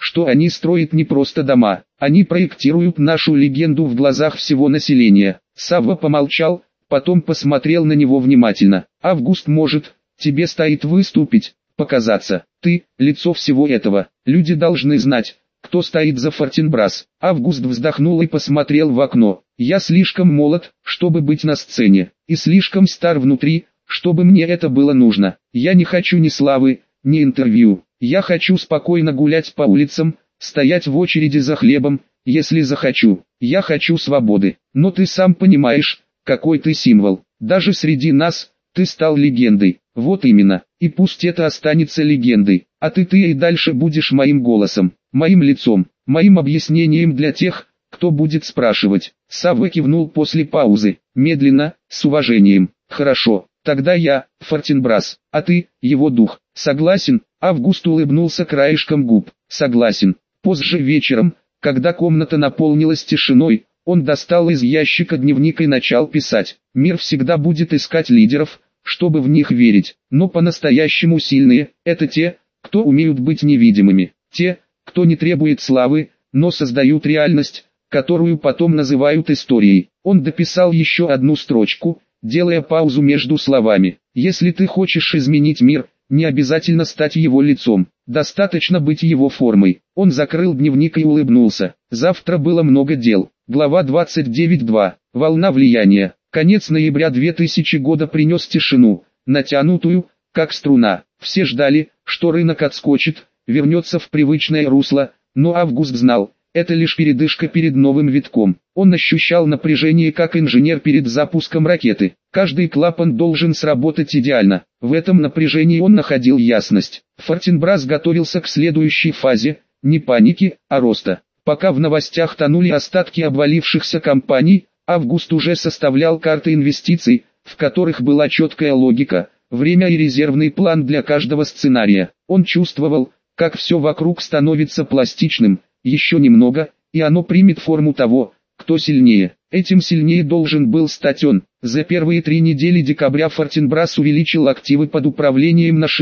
что они строят не просто дома, они проектируют нашу легенду в глазах всего населения. Савва помолчал, потом посмотрел на него внимательно. Август, может, тебе стоит выступить, показаться. Ты – лицо всего этого. Люди должны знать, кто стоит за Фортинбрас. Август вздохнул и посмотрел в окно. Я слишком молод, чтобы быть на сцене, и слишком стар внутри, чтобы мне это было нужно. Я не хочу ни славы, ни интервью. Я хочу спокойно гулять по улицам, стоять в очереди за хлебом, если захочу. Я хочу свободы. Но ты сам понимаешь, какой ты символ. Даже среди нас, ты стал легендой. Вот именно. И пусть это останется легендой. А ты и дальше будешь моим голосом, моим лицом, моим объяснением для тех, кто будет спрашивать. Савва кивнул после паузы, медленно, с уважением. Хорошо, тогда я, Фортинбрас, а ты, его дух. Согласен? Август улыбнулся краешком губ. Согласен. Позже вечером, когда комната наполнилась тишиной, он достал из ящика дневник и начал писать. Мир всегда будет искать лидеров, чтобы в них верить. Но по-настоящему сильные – это те, кто умеют быть невидимыми. Те, кто не требует славы, но создают реальность, которую потом называют историей. Он дописал еще одну строчку, делая паузу между словами. Если ты хочешь изменить мир, не обязательно стать его лицом, достаточно быть его формой. Он закрыл дневник и улыбнулся. Завтра было много дел. Глава 29.2. Волна влияния. Конец ноября 2000 года принес тишину, натянутую, как струна. Все ждали, что рынок отскочит, вернется в привычное русло, но Август знал, это лишь передышка перед новым витком. Он ощущал напряжение как инженер перед запуском ракеты. Каждый клапан должен сработать идеально. В этом напряжении он находил ясность. Фортинбрас готовился к следующей фазе, не паники, а роста. Пока в новостях тонули остатки обвалившихся компаний, Август уже составлял карты инвестиций, в которых была четкая логика, время и резервный план для каждого сценария. Он чувствовал, как все вокруг становится пластичным, еще немного, и оно примет форму того, кто сильнее. Этим сильнее должен был стать он. За первые 3 недели декабря Фортинбрас увеличил активы под управлением на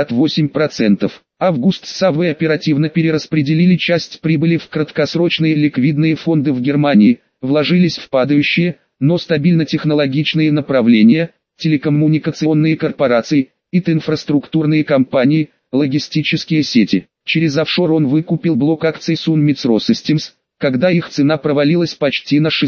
68%. Август с Саввой оперативно перераспределили часть прибыли в краткосрочные ликвидные фонды в Германии, вложились в падающие, но стабильно-технологичные направления, телекоммуникационные корпорации, IT-инфраструктурные компании, логистические сети. Через офшор он выкупил блок акций Sun Microsystems, когда их цена провалилась почти на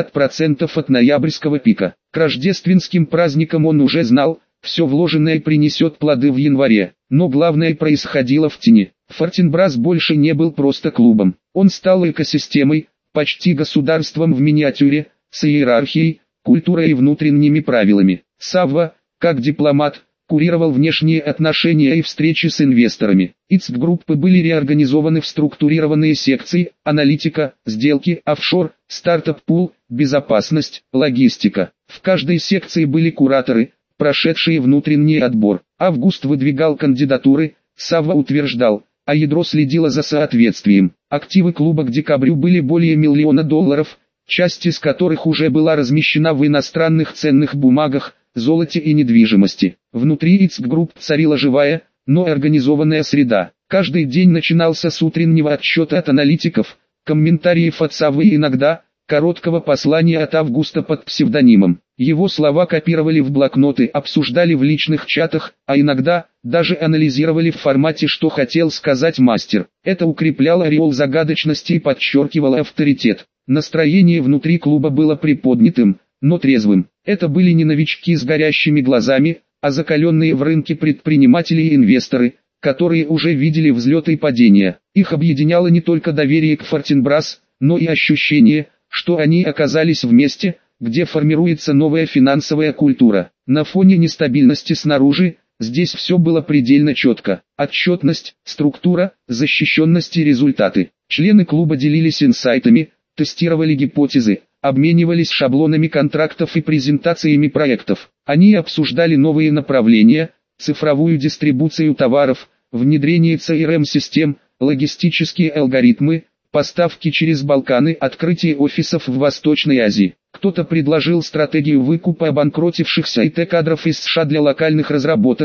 60% от ноябрьского пика. К рождественским праздникам он уже знал, все вложенное принесет плоды в январе, но главное происходило в тени. Фортинбрас больше не был просто клубом, он стал экосистемой, почти государством в миниатюре, с иерархией, культурой и внутренними правилами. Савва, как дипломат, курировал внешние отношения и встречи с инвесторами. ИЦК-группы были реорганизованы в структурированные секции: аналитика, сделки, офшор, стартап-пул, безопасность, логистика. В каждой секции были кураторы, прошедшие внутренний отбор. Август выдвигал кандидатуры, Савва утверждал, а ядро следило за соответствием. Активы клуба к декабрю были более $1 миллиона, часть из которых уже была размещена в иностранных ценных бумагах, золоте и недвижимости. Внутри ИЦК-групп царила живая, но организованная среда. Каждый день начинался с утреннего отчета от аналитиков, комментариев от Саввы и иногда короткого послания от Августа под псевдонимом. Его слова копировали в блокноты, обсуждали в личных чатах, а иногда даже анализировали в формате, что хотел сказать мастер. Это укрепляло ореол загадочности и подчеркивало авторитет. Настроение внутри клуба было приподнятым, но трезвым. Это были не новички с горящими глазами, а закаленные в рынке предприниматели и инвесторы, которые уже видели взлеты и падения. Их объединяло не только доверие к Фортинбрас, но и ощущение, что они оказались в месте, где формируется новая финансовая культура. На фоне нестабильности снаружи, здесь все было предельно четко. Отчетность, структура, защищенность и результаты. Члены клуба делились инсайтами, тестировали гипотезы, обменивались шаблонами контрактов и презентациями проектов. Они обсуждали новые направления, цифровую дистрибуцию товаров, внедрение CRM-систем, логистические алгоритмы, поставки через Балканы, открытие офисов в Восточной Азии. Кто-то предложил стратегию выкупа обанкротившихся IT-кадров из США для локальных разработок,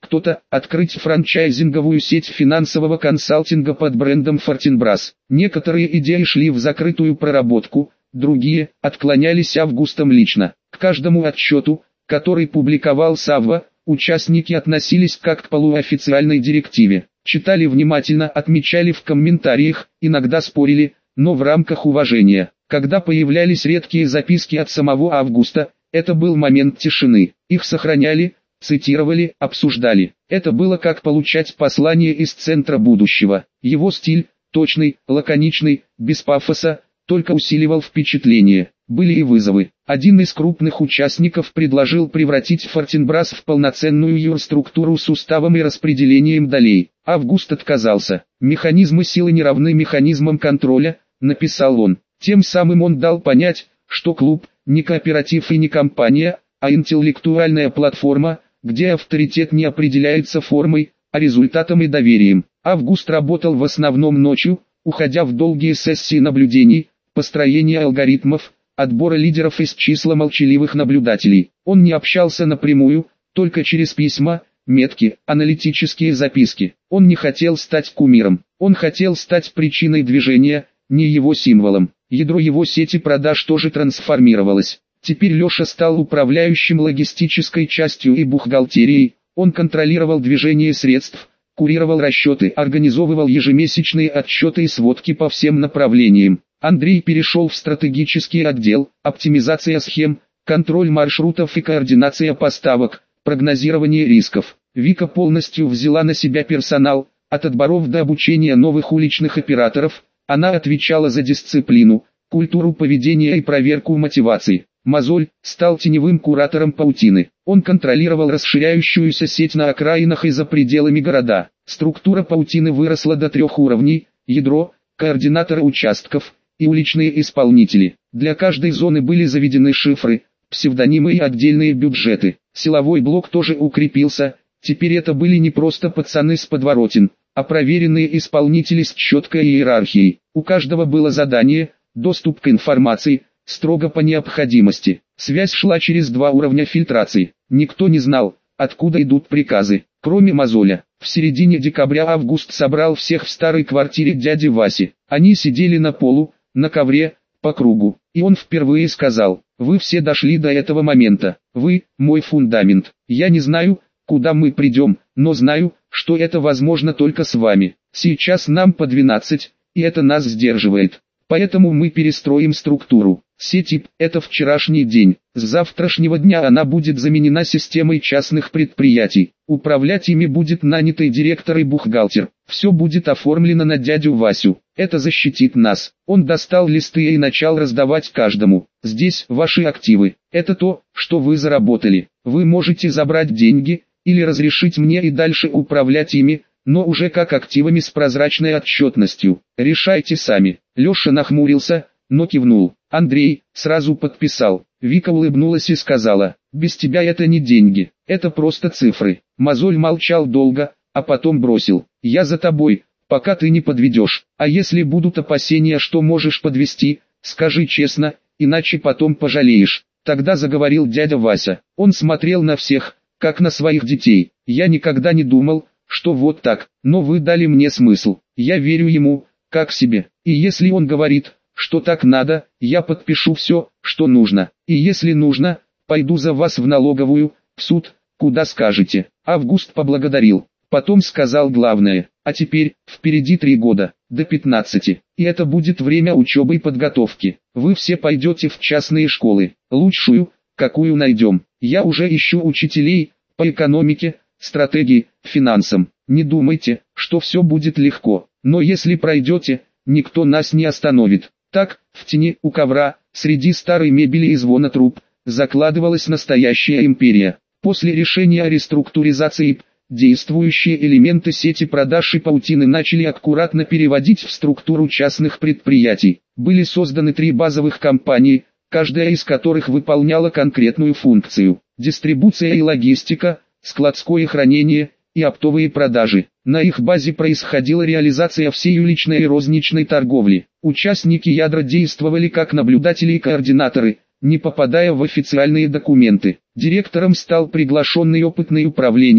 кто-то открыть франчайзинговую сеть финансового консалтинга под брендом Fortinbras. Некоторые идеи шли в закрытую проработку, другие отклонялись Августом лично. К каждому отчету, который публиковал Савва, участники относились как к полуофициальной директиве. Читали внимательно, отмечали в комментариях, иногда спорили, но в рамках уважения. Когда появлялись редкие записки от самого Августа, это был момент тишины. Их сохраняли, цитировали, обсуждали. Это было как получать послание из центра будущего. Его стиль, точный, лаконичный, без пафоса, только усиливал впечатление. Были и вызовы. Один из крупных участников предложил превратить Fortinbras в полноценную юрструктуру с уставом и распределением долей. Август отказался. «Механизмы силы не равны механизмам контроля», написал он. Тем самым он дал понять, что клуб не кооператив и не компания, а интеллектуальная платформа, где авторитет не определяется формой, а результатом и доверием. Август работал в основном ночью, уходя в долгие сессии наблюдений, построения алгоритмов, отбора лидеров из числа молчаливых наблюдателей. Он не общался напрямую, только через письма, метки, аналитические записки. Он не хотел стать кумиром, он хотел стать причиной движения, не его символом. Ядро его сети продаж тоже трансформировалось. Теперь Леша стал управляющим логистической частью и бухгалтерией, он контролировал движение средств, курировал расчеты, организовывал ежемесячные отчеты и сводки по всем направлениям. Андрей перешел в стратегический отдел, оптимизация схем, контроль маршрутов и координация поставок, прогнозирование рисков. Вика полностью взяла на себя персонал, от отборов до обучения новых уличных операторов. Она отвечала за дисциплину, культуру поведения и проверку мотивации. Мозоль стал теневым куратором паутины. Он контролировал расширяющуюся сеть на окраинах и за пределами города. Структура паутины выросла до 3 уровней: ядро, координаторы участков и уличные исполнители. Для каждой зоны были заведены шифры, псевдонимы и отдельные бюджеты. Силовой блок тоже укрепился. Теперь это были не просто пацаны с подворотен, а проверенные исполнители с четкой иерархией. У каждого было задание, доступ к информации, строго по необходимости. Связь шла через 2 уровня фильтрации. Никто не знал, откуда идут приказы, кроме Мозоля. В середине декабря Август собрал всех в старой квартире дяди Васи. Они сидели на полу, на ковре, по кругу. И он впервые сказал: «Вы все дошли до этого момента. Вы – мой фундамент. Я не знаю, куда мы придем, но знаю, что это возможно только с вами. Сейчас нам по 12, и это нас сдерживает. Поэтому мы перестроим структуру. Сетип – это вчерашний день. С завтрашнего дня она будет заменена системой частных предприятий. Управлять ими будет нанятый директор и бухгалтер. Все будет оформлено на дядю Васю. Это защитит нас». Он достал листы и начал раздавать каждому. «Здесь ваши активы. Это то, что вы заработали. Вы можете забрать деньги или разрешить мне и дальше управлять ими, но уже как активами с прозрачной отчетностью. Решайте сами». Леша нахмурился, но кивнул. Андрей сразу подписал. Вика улыбнулась и сказала: «Без тебя это не деньги, это просто цифры». Мозоль молчал долго, а потом бросил: «Я за тобой, пока ты не подведешь. А если будут опасения, что можешь подвести, скажи честно, иначе потом пожалеешь». Тогда заговорил дядя Вася. Он смотрел на всех, как на своих детей. «Я никогда не думал, что вот так, но вы дали мне смысл. Я верю ему, как себе. И если он говорит, что так надо, я подпишу все, что нужно. И если нужно, пойду за вас в налоговую, в суд, куда скажете». Август поблагодарил. Потом сказал главное: «А теперь, впереди 3 года, до 15, и это будет время учебы и подготовки. Вы все пойдете в частные школы, лучшую, какую найдем. Я уже ищу учителей, по экономике, стратегии, финансам. Не думайте, что все будет легко, но если пройдете, никто нас не остановит». Так, в тени, у ковра, среди старой мебели и звона труб, закладывалась настоящая империя. После решения о реструктуризации действующие элементы сети продаж и паутины начали аккуратно переводить в структуру частных предприятий. Были созданы 3 базовых компании, каждая из которых выполняла конкретную функцию: дистрибуция и логистика, складское хранение и оптовые продажи. На их базе происходила реализация всей уличной и розничной торговли. Участники ядра действовали как наблюдатели и координаторы, не попадая в официальные документы. Директором стал приглашенный опытный управленец,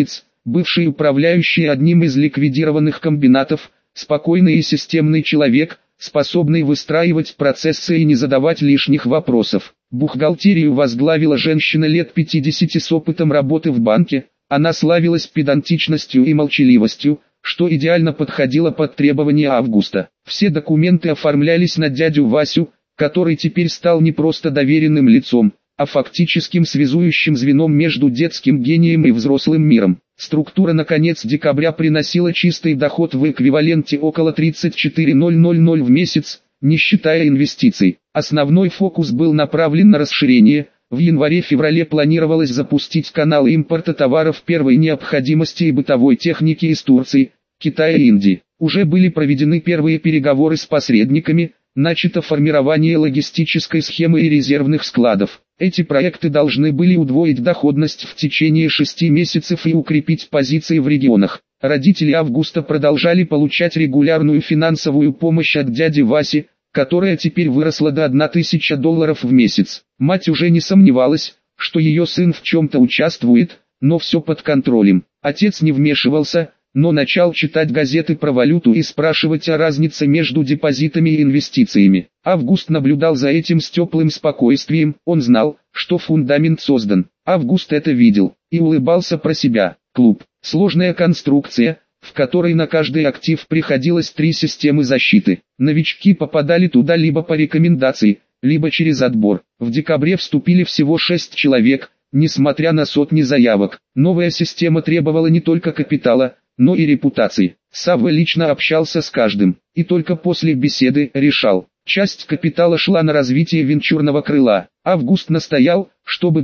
бывший управляющий одним из ликвидированных комбинатов, спокойный и системный человек, способный выстраивать процессы и не задавать лишних вопросов. Бухгалтерию возглавила женщина лет 50 с опытом работы в банке. Она славилась педантичностью и молчаливостью, что идеально подходило под требования Августа. Все документы оформлялись на дядю Васю, который теперь стал не просто доверенным лицом, а фактическим связующим звеном между детским гением и взрослым миром. Структура на конец декабря приносила чистый доход в эквиваленте около 34 000 в месяц, не считая инвестиций. Основной фокус был направлен на расширение. В январе-феврале планировалось запустить канал импорта товаров первой необходимости и бытовой техники из Турции, Китая и Индии. Уже были проведены первые переговоры с посредниками, начато формирование логистической схемы и резервных складов. Эти проекты должны были удвоить доходность в течение 6 месяцев и укрепить позиции в регионах. Родители Августа продолжали получать регулярную финансовую помощь от дяди Васи, которая теперь выросла до $1000 в месяц. Мать уже не сомневалась, что ее сын в чем-то участвует, но все под контролем. Отец не вмешивался, но начал читать газеты про валюту и спрашивать о разнице между депозитами и инвестициями. Август наблюдал за этим с теплым спокойствием. Он знал, что фундамент создан. Август это видел и улыбался про себя. Клуб – сложная конструкция, в которой на каждый актив приходилось 3 системы защиты. Новички попадали туда либо по рекомендации, либо через отбор. В декабре вступили всего 6 человек, несмотря на сотни заявок. Новая система требовала не только капитала, но и репутации. Савва лично общался с каждым, и только после беседы решал. Часть капитала шла на развитие венчурного крыла. Август настоял, чтобы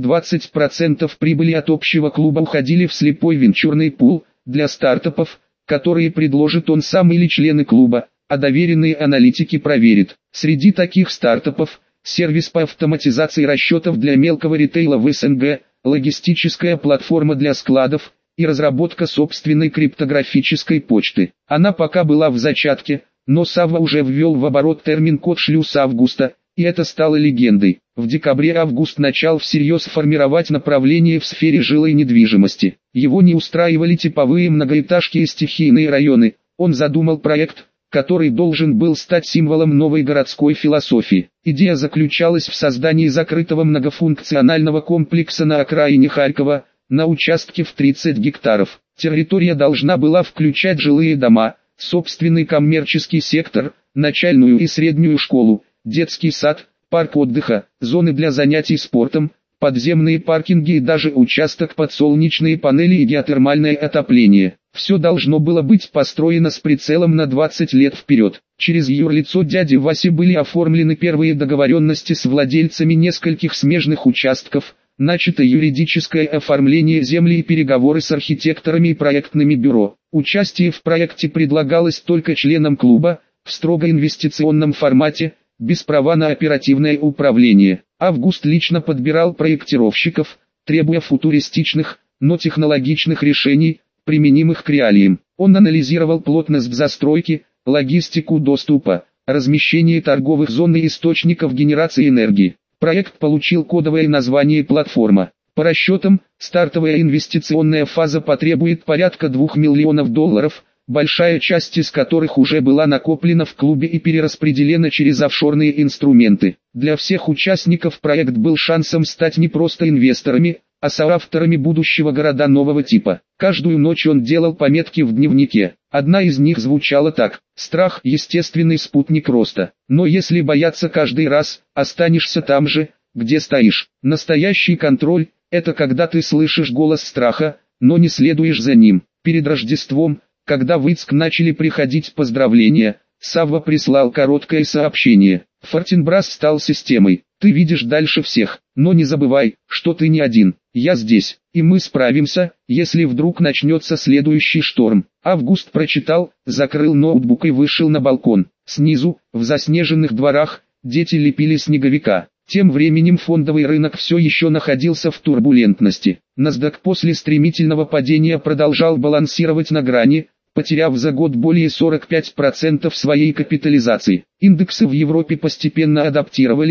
20% прибыли от общего клуба уходили в слепой венчурный пул, для стартапов, которые предложит он сам или члены клуба, а доверенные аналитики проверят. Среди таких стартапов – сервис по автоматизации расчетов для мелкого ритейла в СНГ, логистическая платформа для складов и разработка собственной криптографической почты. Она пока была в зачатке, но Савва уже ввел в оборот термин «код шлюз Августа», и это стало легендой. В декабре Август начал всерьез формировать направление в сфере жилой недвижимости. Его не устраивали типовые многоэтажки и стихийные районы. Он задумал проект, который должен был стать символом новой городской философии. Идея заключалась в создании закрытого многофункционального комплекса на окраине Харькова, на участке в 30 гектаров. Территория должна была включать жилые дома, собственный коммерческий сектор, начальную и среднюю школу, детский сад, парк отдыха, зоны для занятий спортом, подземные паркинги и даже участок под солнечные панели и геотермальное отопление. Все должно было быть построено с прицелом на 20 лет вперед. Через юрлицо дяди Васи были оформлены первые договоренности с владельцами нескольких смежных участков, начато юридическое оформление земли и переговоры с архитекторами и проектными бюро. Участие в проекте предлагалось только членам клуба, в строго инвестиционном формате, без права на оперативное управление. Август лично подбирал проектировщиков, требуя футуристичных, но технологичных решений, применимых к реалиям. Он анализировал плотность застройки, логистику доступа, размещение торговых зон и источников генерации энергии. Проект получил кодовое название «Платформа». По расчетам, стартовая инвестиционная фаза потребует порядка $2 миллионов, большая часть из которых уже была накоплена в клубе и перераспределена через офшорные инструменты. Для всех участников проект был шансом стать не просто инвесторами, а соавторами будущего города нового типа. Каждую ночь он делал пометки в дневнике. Одна из них звучала так: «Страх – естественный спутник роста. Но если бояться каждый раз, останешься там же, где стоишь». Настоящий контроль – это когда ты слышишь голос страха, но не следуешь за ним. Перед Рождеством, когда в ИЦК начали приходить поздравления, Савва прислал короткое сообщение: «Фортенбрас стал системой. Ты видишь дальше всех, но не забывай, что ты не один. Я здесь, и мы справимся, если вдруг начнется следующий шторм». Август прочитал, закрыл ноутбук и вышел на балкон. Снизу, в заснеженных дворах, дети лепили снеговика. Тем временем фондовый рынок все еще находился в турбулентности. NASDAQ после стремительного падения продолжал балансировать на грани, потеряв за год более 45% своей капитализации. Индексы в Европе постепенно адаптировались,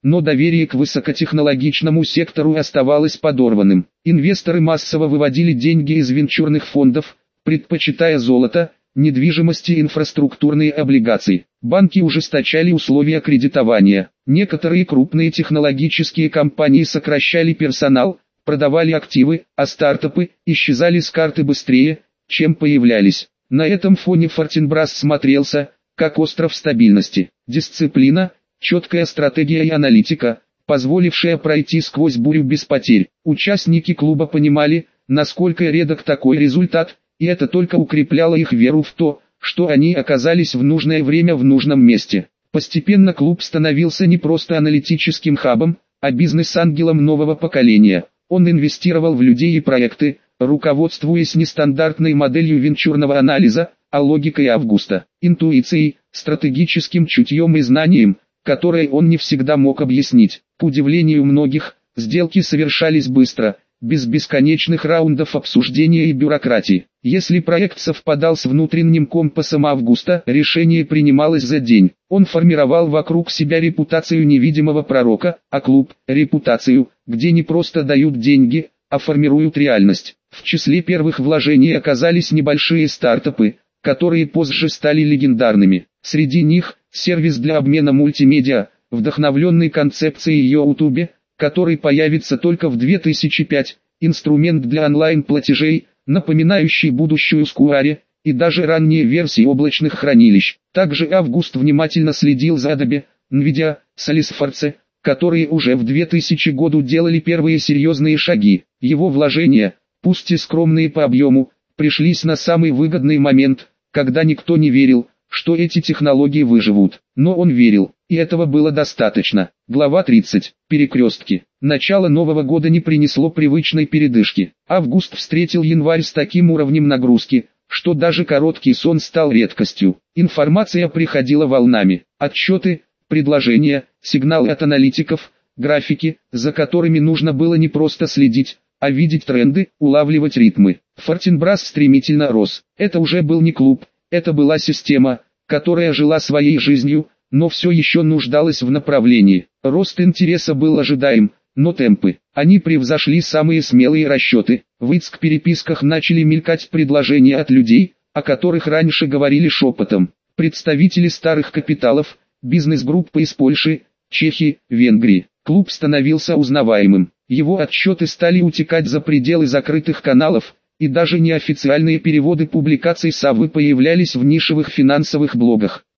но доверие к высокотехнологичному сектору оставалось подорванным. Инвесторы массово выводили деньги из венчурных фондов, предпочитая золото, недвижимости и инфраструктурные облигации. Банки ужесточали условия кредитования. Некоторые крупные технологические компании сокращали персонал, продавали активы, а стартапы исчезали с карты быстрее, чем появлялись. На этом фоне Фортенбрас смотрелся, как остров стабильности. Дисциплина, четкая стратегия и аналитика, позволившая пройти сквозь бурю без потерь. Участники клуба понимали, насколько редок такой результат, и это только укрепляло их веру в то, что они оказались в нужное время в нужном месте. Постепенно клуб становился не просто аналитическим хабом, а бизнес-ангелом нового поколения. Он инвестировал в людей и проекты, руководствуясь нестандартной моделью венчурного анализа, а логикой Августа, интуицией, стратегическим чутьем и знанием, которое он не всегда мог объяснить. К удивлению многих, сделки совершались быстро, без бесконечных раундов обсуждения и бюрократии. Если проект совпадал с внутренним компасом Августа, решение принималось за день. Он формировал вокруг себя репутацию невидимого пророка, а клуб – репутацию, где не просто дают деньги, а формируют реальность. В числе первых вложений оказались небольшие стартапы, которые позже стали легендарными. Среди них – сервис для обмена мультимедиа, вдохновленный концепцией YouTube, который появится только в 2005, инструмент для онлайн-платежей, напоминающий будущую Square, и даже ранние версии облачных хранилищ. Также Август внимательно следил за Adobe, Nvidia, Salesforce, которые уже в 2000 году делали первые серьезные шаги. Его вложения, пусть и скромные по объему, пришлись на самый выгодный момент, когда никто не верил, что эти технологии выживут. Но он верил, и этого было достаточно. Глава 30. Перекрестки. Начало Нового года не принесло привычной передышки. Август встретил январь с таким уровнем нагрузки, что даже короткий сон стал редкостью. Информация приходила волнами. Отчеты, предложения, сигналы от аналитиков, графики, за которыми нужно было не просто следить, а видеть тренды, улавливать ритмы. Фортенбрас стремительно рос. Это уже был не клуб, это была система, которая жила своей жизнью, но все еще нуждалась в направлении. Рост интереса был ожидаем, но темпы, они превзошли самые смелые расчеты. В переписках начали мелькать предложения от людей, о которых раньше говорили шепотом. Представители старых капиталов, бизнес-группы из Польши, Чехии, Венгрии. Клуб становился узнаваемым. Его отчеты стали утекать за пределы закрытых каналов, и даже неофициальные переводы публикаций Саввы появлялись в нишевых финансовых блогах.